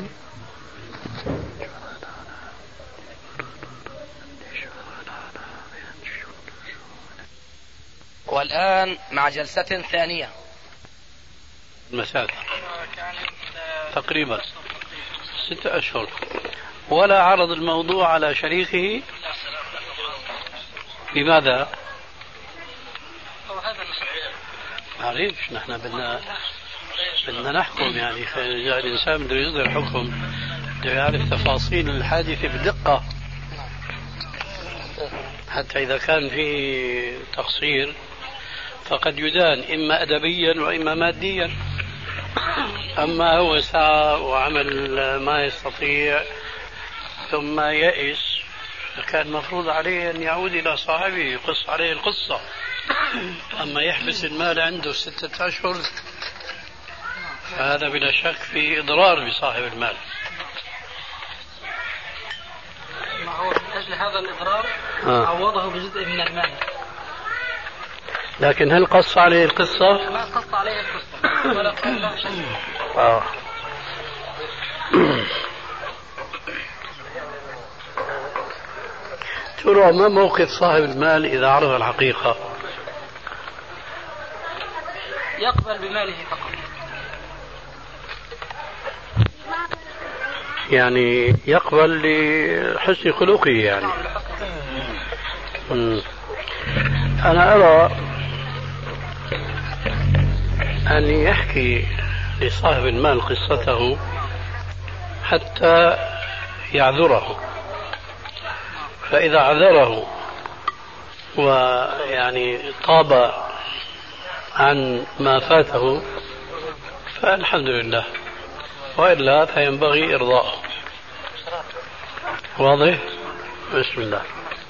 [SPEAKER 2] والآن مع جلسة ثانية.
[SPEAKER 4] مساء تقريبا 6 أشهر ولا عرض الموضوع على شريكه. لماذا؟ معليش نحن بدنا نحكم، يعني الإنسان بده يصدر حكم بده يعرف تفاصيل الحادثة بدقة، حتى إذا كان في تقصير فقد يدان إما أدبيا وإما ماديا. أما هو سعى وعمل ما يستطيع ثم يئس فكان مفروض عليه أن يعود إلى صاحبه يقص عليه القصة. أما يحبس المال عنده 6 أشهر فهذا بلا شك في إضرار بصاحب المال.
[SPEAKER 2] ما هو من أجل هذا الإضرار عوضه بجزء من المال.
[SPEAKER 4] لكن هل قص عليه القصة؟
[SPEAKER 2] ما قص عليه القصة ولا قال له شيء.
[SPEAKER 4] ترى ما موقف صاحب المال إذا عرف الحقيقة؟
[SPEAKER 2] يقبل بماله فقط،
[SPEAKER 4] يعني يقبل لحسن خلقه يعني. أنا أرى أن يحكي لصاحب المال قصته حتى يعذره، فإذا عذره ويعني طاب عن ما فاته فالحمد لله، وإلا فينبغي إرضاءه. واضح؟ بسم الله.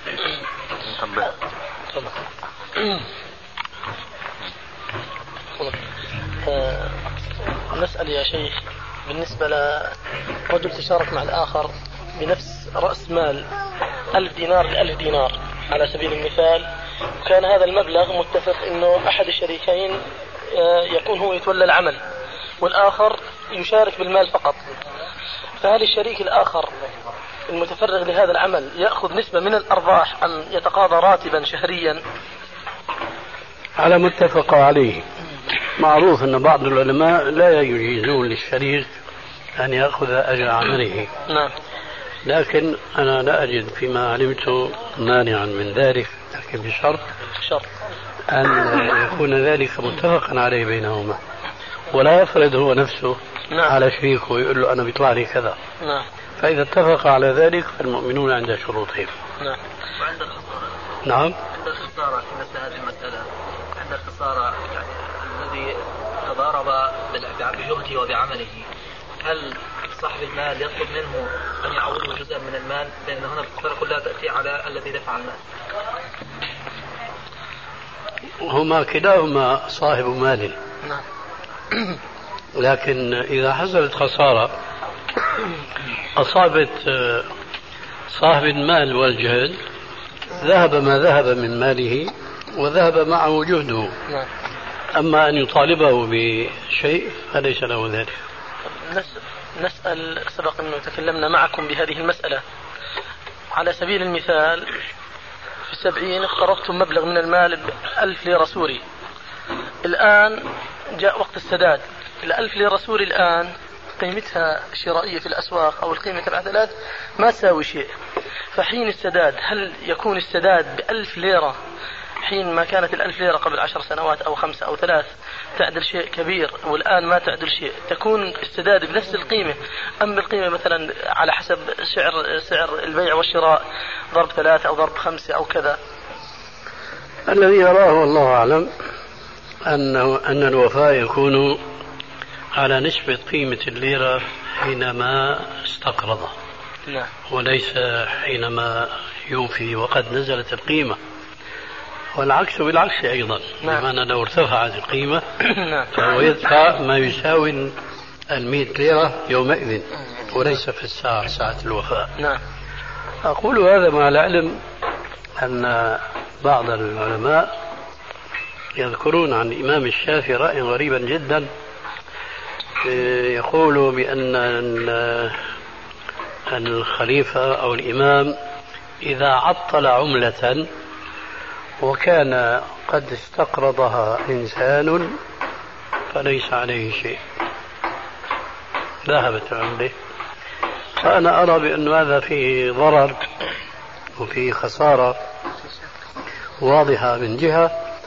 [SPEAKER 7] نسأل يا شيخ، بالنسبة لرجل تشارك مع الآخر بنفس رأس مال 1000 دينار ل1000 دينار على سبيل المثال، وكان هذا المبلغ متفق أنه أحد الشريكين يكون هو يتولى العمل والآخر يشارك بالمال فقط، فهل الشريك الآخر المتفرغ لهذا العمل يأخذ نسبة من الأرباح أم يتقاضى راتبا شهريا؟
[SPEAKER 4] على متفق عليه. معروف أن بعض العلماء لا يجيزون للشريك أن يأخذ أجر عمله.
[SPEAKER 7] نعم.
[SPEAKER 4] لكن أنا لا أجد فيما علمت مانعا من ذلك، لكن بشرط أن يكون ذلك متفقا عليه بينهما، ولا يفرض هو نفسه على شريكه ويقول له أنا بيطلع لي كذا. فإذا اتفق على ذلك فالمؤمنون عند شروطهم.
[SPEAKER 8] وعند الخسارة.
[SPEAKER 4] نعم.
[SPEAKER 8] عند الخسارة في مثل هذه المسألة، عند الخسارة يعني الذي تضارب بجهده وبعمله، هل صاحب المال يطلب منه أن يعوضه جزءا من المال؟ لأن هنا الخسارة كلها تأتي على الذي دفع المال.
[SPEAKER 4] هما كلاهما صاحب مال. لكن إذا حصلت خسارة أصابت صاحب المال والجهد، ذهب ما ذهب من ماله وذهب معه جهده. أما أن يطالبه بشيء فليس له ذلك.
[SPEAKER 7] نسأل، سبق أنه تكلمنا معكم بهذه المسألة. على سبيل المثال في 70 اقترضتم مبلغ من المال 1000 ليرة سوري، الآن جاء وقت السداد. 1000 ليرة سوري الآن قيمتها الشرائية في الأسواق أو القيمة كالعدلات ما تساوي شيء، فحين السداد هل يكون السداد ب1000 ليرة حين ما كانت 1000 ليرة قبل 10 سنوات أو 5 أو 3 تعدل شيء كبير والآن ما تعدل شيء، تكون السداد بنفس القيمة أم بالقيمة مثلا على حسب سعر البيع والشراء ضرب 3 أو ضرب 5 أو كذا؟
[SPEAKER 4] الذي يراه والله أعلم أن الوفاء يكون على نسبة قيمة الليرة حينما استقرضه، وليس حينما يوفي وقد نزلت القيمة، والعكس بالعكس أيضا. بمعنى لو ارتفعت القيمة فهو يدفع ما يساوي 100 ليرة يومئذ وليس في ساعة الوفاء. أقول هذا مع العلم أن بعض العلماء يذكرون عن الإمام الشافعي رأيا غريبا جدا، يقول بأن الخليفة أو الإمام إذا عطل عملة وكان قد استقرضها إنسان فليس عليه شيء، ذهبت العملة. فأنا أرى بأن هذا فيه ضرر وفيه خسارة واضحة من جهة،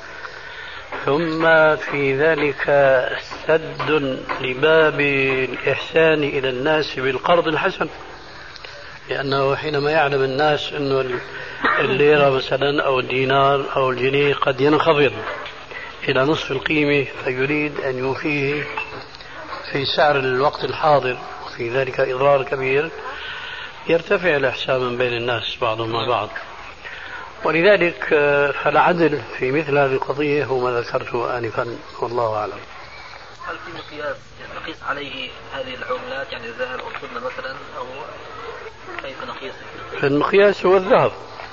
[SPEAKER 4] ثم في ذلك سد لباب الإحسان إلى الناس بالقرض الحسن، لأنه حينما يعلم الناس أن الليرة مثلا أو الدينار أو الجنيه قد ينخفض إلى نصف القيمة فيريد أن يوفيه في سعر الوقت الحاضر، وفي ذلك إضرار كبير، يرتفع الإحسان من بين الناس بعضهم مع بعض. ولذلك فالعدل في مثل هذه القضية هو ما ذكرته آنفا، والله أعلم.
[SPEAKER 8] هل في مقياس نقيس عليه هذه العملات، يعني الذهب أو الفضة مثلا، أو كيف نقيسه؟
[SPEAKER 4] المقياس هو الذهب،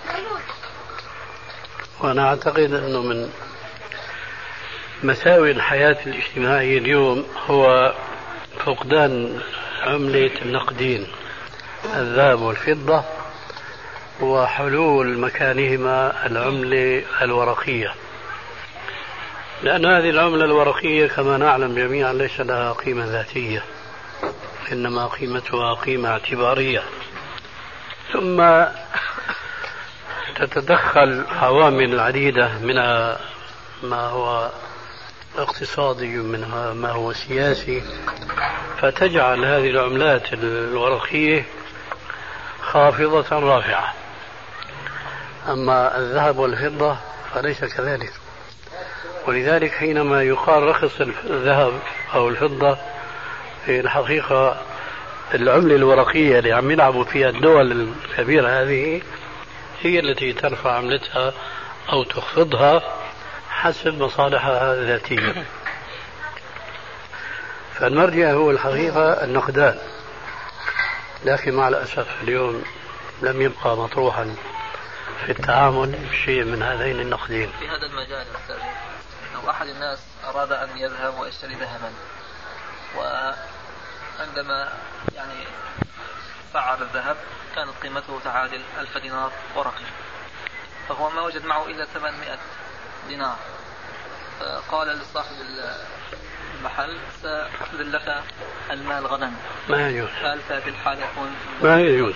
[SPEAKER 4] وأنا أعتقد أنه من مساوئ الحياة الاجتماعية اليوم هو فقدان عملة النقدين الذهب والفضة وحلول مكانهما العملة الورقية، لأن هذه العملة الورقية كما نعلم جميعا ليس لها قيمة ذاتية، إنما قيمتها قيمة اعتبارية. ثم تتدخل عوامل عديدة، منها ما هو اقتصادي ومنها ما هو سياسي، فتجعل هذه العملات الورقية خافضة رافعة. أما الذهب والفضة فليس كذلك، ولذلك حينما يقال رخص الذهب أو الفضة، في الحقيقة العملة الورقية اللي عم يلعبوا فيها الدول الكبيرة هذه هي التي ترفع عملتها أو تخفضها حسب مصالحها الذاتية. فالمرجع هو الحقيقة النقدان، لكن مع الأسف اليوم لم يبقى مطروحا في التعامل بشيء من هذين النقدين.
[SPEAKER 8] في هذا المجال أستاذ، لو أحد الناس أراد أن يذهب ويشتري ذهبا، وعندما يعني سعر الذهب كانت قيمته تعادل 1000 دينار ورقي، فهو ما وجد معه إلا 800 دينار، فقال لصاحب المحل سأخذ لك المال غدا.
[SPEAKER 4] ما يجوز.
[SPEAKER 8] هل في هذه الحالة يكون
[SPEAKER 4] ما يجوز.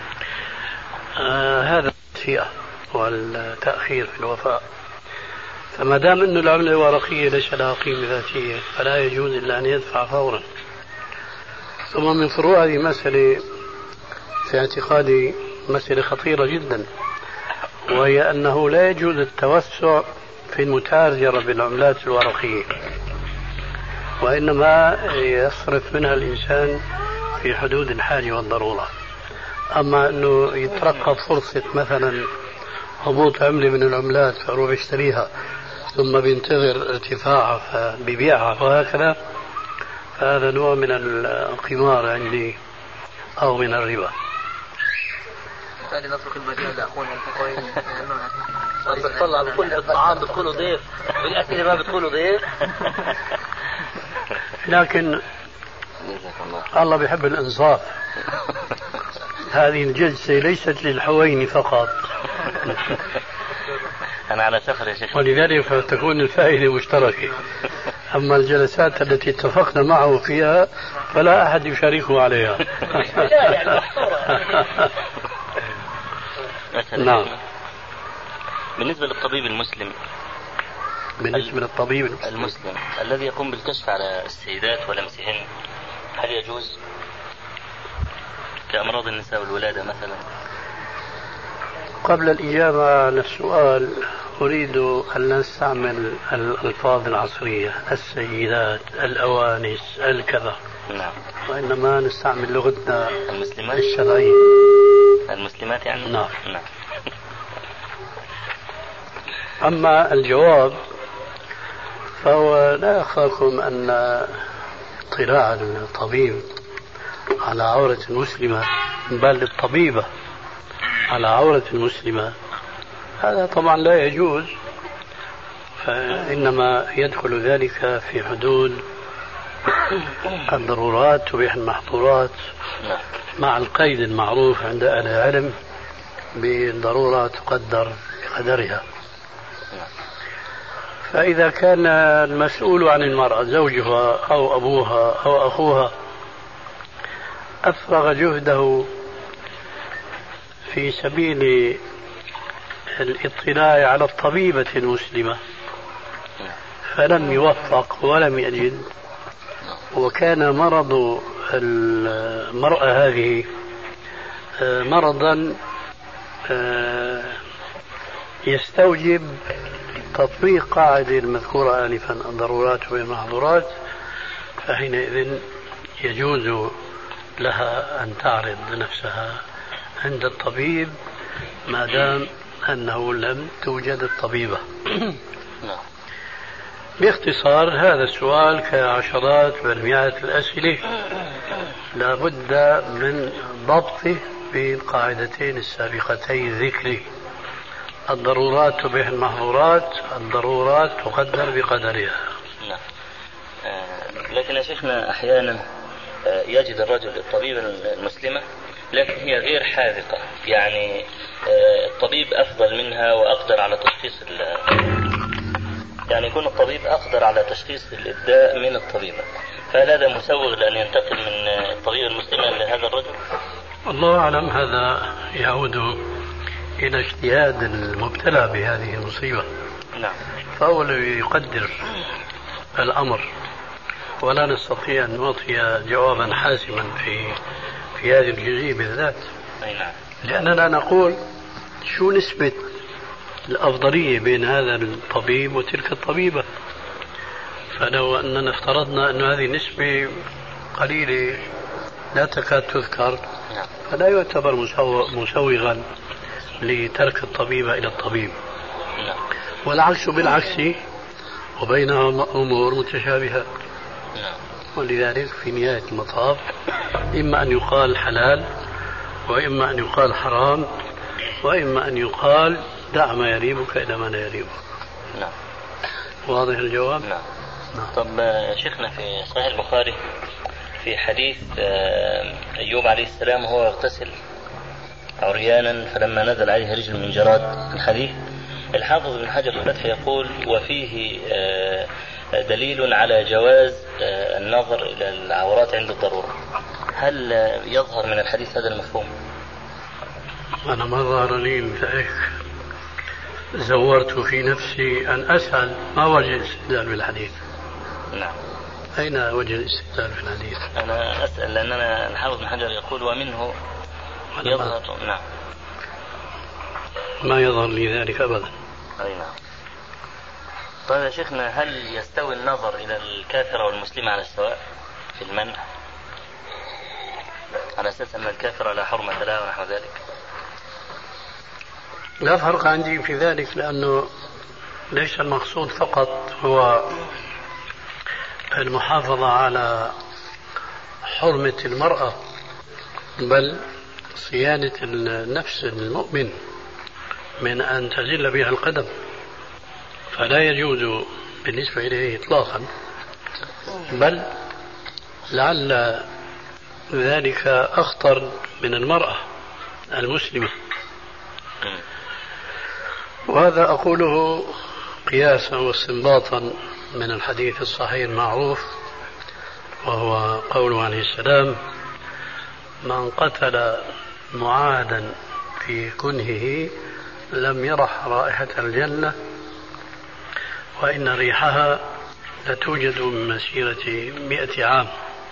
[SPEAKER 4] هذا السيئة والتأخير في الوفاء. فما دام أن العملة الورقية ليس لها قيمة ذاتية فلا يجوز إلا أن يدفع فورا. ثم من فروع هذه مسألة في اعتقادي مسألة خطيرة جدا، وهي أنه لا يجوز التوسع في المتاجرة بالعملات الورقية، وإنما يصرف منها الإنسان في حدود الحاجة والضرورة. أما أنه يترقب فرصة مثلا هبوط عملة من العملات فيروح يشتريها ثم بينتظر ارتفاعها فبيبيعها وهكذا، فهذا نوع من القمار عندي أو من الربا.
[SPEAKER 8] نترك المجال لأخونا الفقهين. بتطلع بكل الطعام بتكونوا ضيف، بالأكل ما بتكونوا ضيف.
[SPEAKER 4] لكن الله بيحب الإنصاف. هذه الجلسة ليست للحوين فقط.
[SPEAKER 5] أنا على سفر يا شيخ،
[SPEAKER 4] ولذلك فتكون الفائدة مشتركة. أما الجلسات التي اتفقنا معه فيها فلا أحد يشاركه عليها. نعم.
[SPEAKER 5] بالنسبة للطبيب المسلم،
[SPEAKER 4] بالنسبة للطبيب
[SPEAKER 5] المسلم الذي يقوم بالكشف على السيدات ولمسهن، هل يجوز كأمراض النساء والولادة مثلا؟
[SPEAKER 4] قبل الإجابة على السؤال أريد أن نستعمل الألفاظ العصرية، السيدات، الأوانس، الكذا.
[SPEAKER 5] نعم.
[SPEAKER 4] وإنما نستعمل لغتنا
[SPEAKER 5] المسلمات
[SPEAKER 4] الشرعية.
[SPEAKER 5] المسلمات يعني.
[SPEAKER 4] نعم.
[SPEAKER 5] نعم.
[SPEAKER 4] أما الجواب فهو لا يخفاكم أن اطلاع الطبيب على عورة المسلمة، بل الطبيبة على عورة المسلمة، هذا طبعا لا يجوز، فإنما يدخل ذلك في حدود الضرورات تبيح المحظورات، مع القيد المعروف عند أهل العلم بالضرورة تقدر بقدرها. فإذا كان المسؤول عن المرأة زوجها أو أبوها أو أخوها أفرغ جهده في سبيل الاطلاع على الطبيبة المسلمة فلم يوفق ولم يجد، وكان مرض المرأة هذه مرضا يستوجب تطبيق قاعدة المذكورة آنفا الضرورات والمحظورات، فحينئذ يجوز لها أن تعرض نفسها عند الطبيب ما دام أنه لم توجد الطبيبة. باختصار هذا السؤال كعشرات بل مئات الأسئلة لا بد من ضبطه بالقاعدتين السابقتين ذكره: الضرورات تبيح المحظورات، الضرورات تقدر بقدرها.
[SPEAKER 5] نعم. لكن يا شيخنا أحيانا يجد الرجل الطبيب المسلمة لكن هي غير حاذقة، يعني الطبيب أفضل منها وأقدر على تشخيص يعني يكون الطبيب أقدر على تشخيص الإبداء من الطبيبة، فهل هذا مسوغ لأن ينتقل من الطبيب المسلمة لهذا الرجل؟
[SPEAKER 4] الله أعلم. هذا يعود إلى اجتهاد المبتلى بهذه المصيبة.
[SPEAKER 5] نعم.
[SPEAKER 4] فهو يقدر الأمر، ولا نستطيع أن نعطي جوابا حاسما في هذه الجزئية بالذات.
[SPEAKER 5] نعم.
[SPEAKER 4] لأننا نقول شو نسبة الأفضلية بين هذا الطبيب وتلك الطبيبة، فلو أننا افترضنا أن هذه النسبة قليلة لا تكاد تذكر فلا يعتبر مسوغا لترك الطبيبة إلى الطبيب، والعكس بالعكس، وبينهما أمور متشابهة. ولذلك في نهاية المطاف إما أن يقال حلال وإما أن يقال حرام، وإما أن يقال دع ما يريبك إلى ما لا يريبك.
[SPEAKER 5] نعم.
[SPEAKER 4] واضح الجواب؟
[SPEAKER 5] نعم. طب شيخنا في صحيح البخاري في حديث أيوب عليه السلام وهو يغتسل عريانا فلما نزل عليه رجل من جراد الحديث، الحافظ بن حجر الفتح يقول وفيه دليل على جواز النظر إلى العورات عند الضرورة. هل يظهر من الحديث هذا المفهوم؟
[SPEAKER 4] أنا ما ظهر لي لذلك، زورت في نفسي أن أسأل ما وجه الاستدلال بالحديث.
[SPEAKER 5] نعم.
[SPEAKER 4] أين وجه الاستدلال بالحديث؟
[SPEAKER 5] أنا أسأل لأن أنا الحافظ بن حجر يقول ومنه يظهر. نعم.
[SPEAKER 4] ما يظهر لي ذلك أبدا.
[SPEAKER 5] أي نعم. طيب يا شيخنا، هل يستوي النظر إلى الكافر والمسلم على السواء في المنع، على أساس أن الكافر لا حرمة له ونحو ذلك؟
[SPEAKER 4] لا فرق عندي في ذلك، لأنه ليس المقصود فقط هو المحافظة على حرمة المرأة، بل صيانة النفس المؤمن من أن تزل بها القدم، فلا يجوز بالنسبة إليه إطلاقا، بل لعل ذلك أخطر من المرأة المسلمة. وهذا أقوله قياسا واستنباطا من الحديث الصحيح المعروف، وهو قوله عليه السلام من قتل معاهدا في كنهه لم يرح رائحة الجنة وإن ريحها لتوجد من مسيرة 100 عام،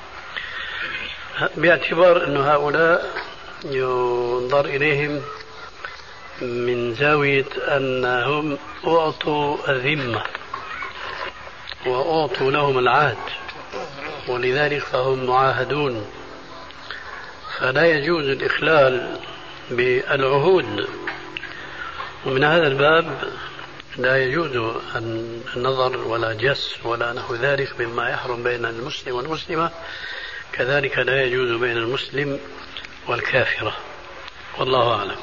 [SPEAKER 4] باعتبار أن هؤلاء ينظر إليهم من زاوية أنهم أعطوا الذمة وأعطوا لهم العهد، ولذلك فهم معاهدون، فلا يجوز الإخلال بالعهود. ومن هذا الباب لا يجوز النظر ولا جس ولا نحو ذلك مما يحرم بين المسلم والمسلمة، كذلك لا يجوز بين المسلم والكافرة، والله أعلم.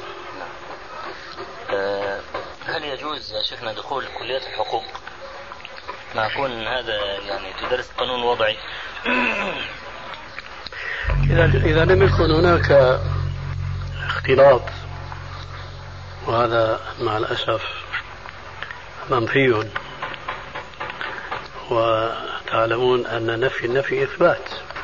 [SPEAKER 5] هل يجوز يا شيخنا دخول كليات الحقوق مع كون هذا يعني تدرس قانون وضعي؟
[SPEAKER 4] إذا لم يكن هناك اختلاط، وهذا مع الأسف منفي، وتعلمون أن نفي النفي إثبات،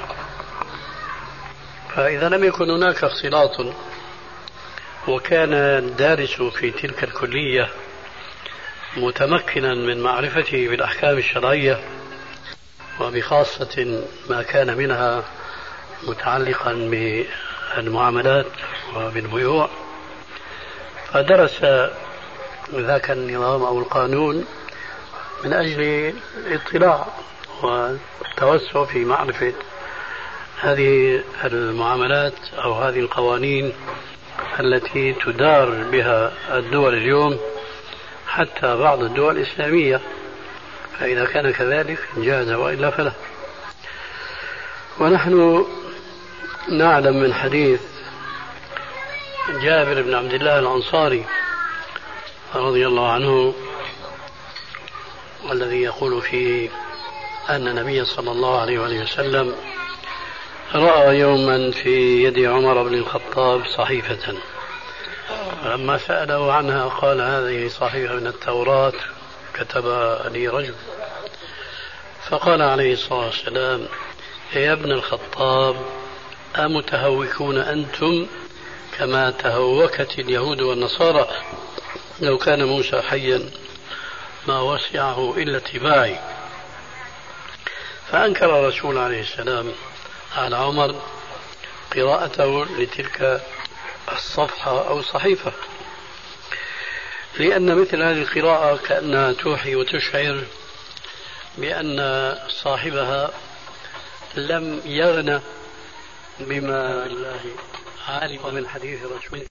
[SPEAKER 4] فإذا لم يكن هناك اختلاط وكان الدارس في تلك الكلية متمكنا من معرفته بالأحكام الشرعية وبخاصة ما كان منها متعلقا بالمعاملات وبالبيوع، فدرس ذاك النظام أو القانون من أجل الاطلاع والتوسع في معرفة هذه المعاملات أو هذه القوانين التي تدار بها الدول اليوم، حتى بعض الدول الإسلامية، فإذا كان كذلك جاز وإلا فلا. ونحن نعلم من حديث جابر بن عبد الله الأنصاري رضي الله عنه والذي يقول فيه أن النبي صلى الله عليه وسلم رأى يوما في يد عمر بن الخطاب صحيفة، فلما سأله عنها قال هذه صحيفة من التوراة كتبها لي رجل، فقال عليه الصلاة والسلام يا ابن الخطاب أمتهوكون أنتم كما تهوكت اليهود والنصارى، لو كان موسى حيا ما وسعه إلا اتباعي. فأنكر الرسول عليه السلام على عمر قراءته لتلك الصفحة أو الصحيفة، لأن مثل هذه القراءة كأنها توحي وتشعر بأن صاحبها لم يغنى بما علم من حديث رسول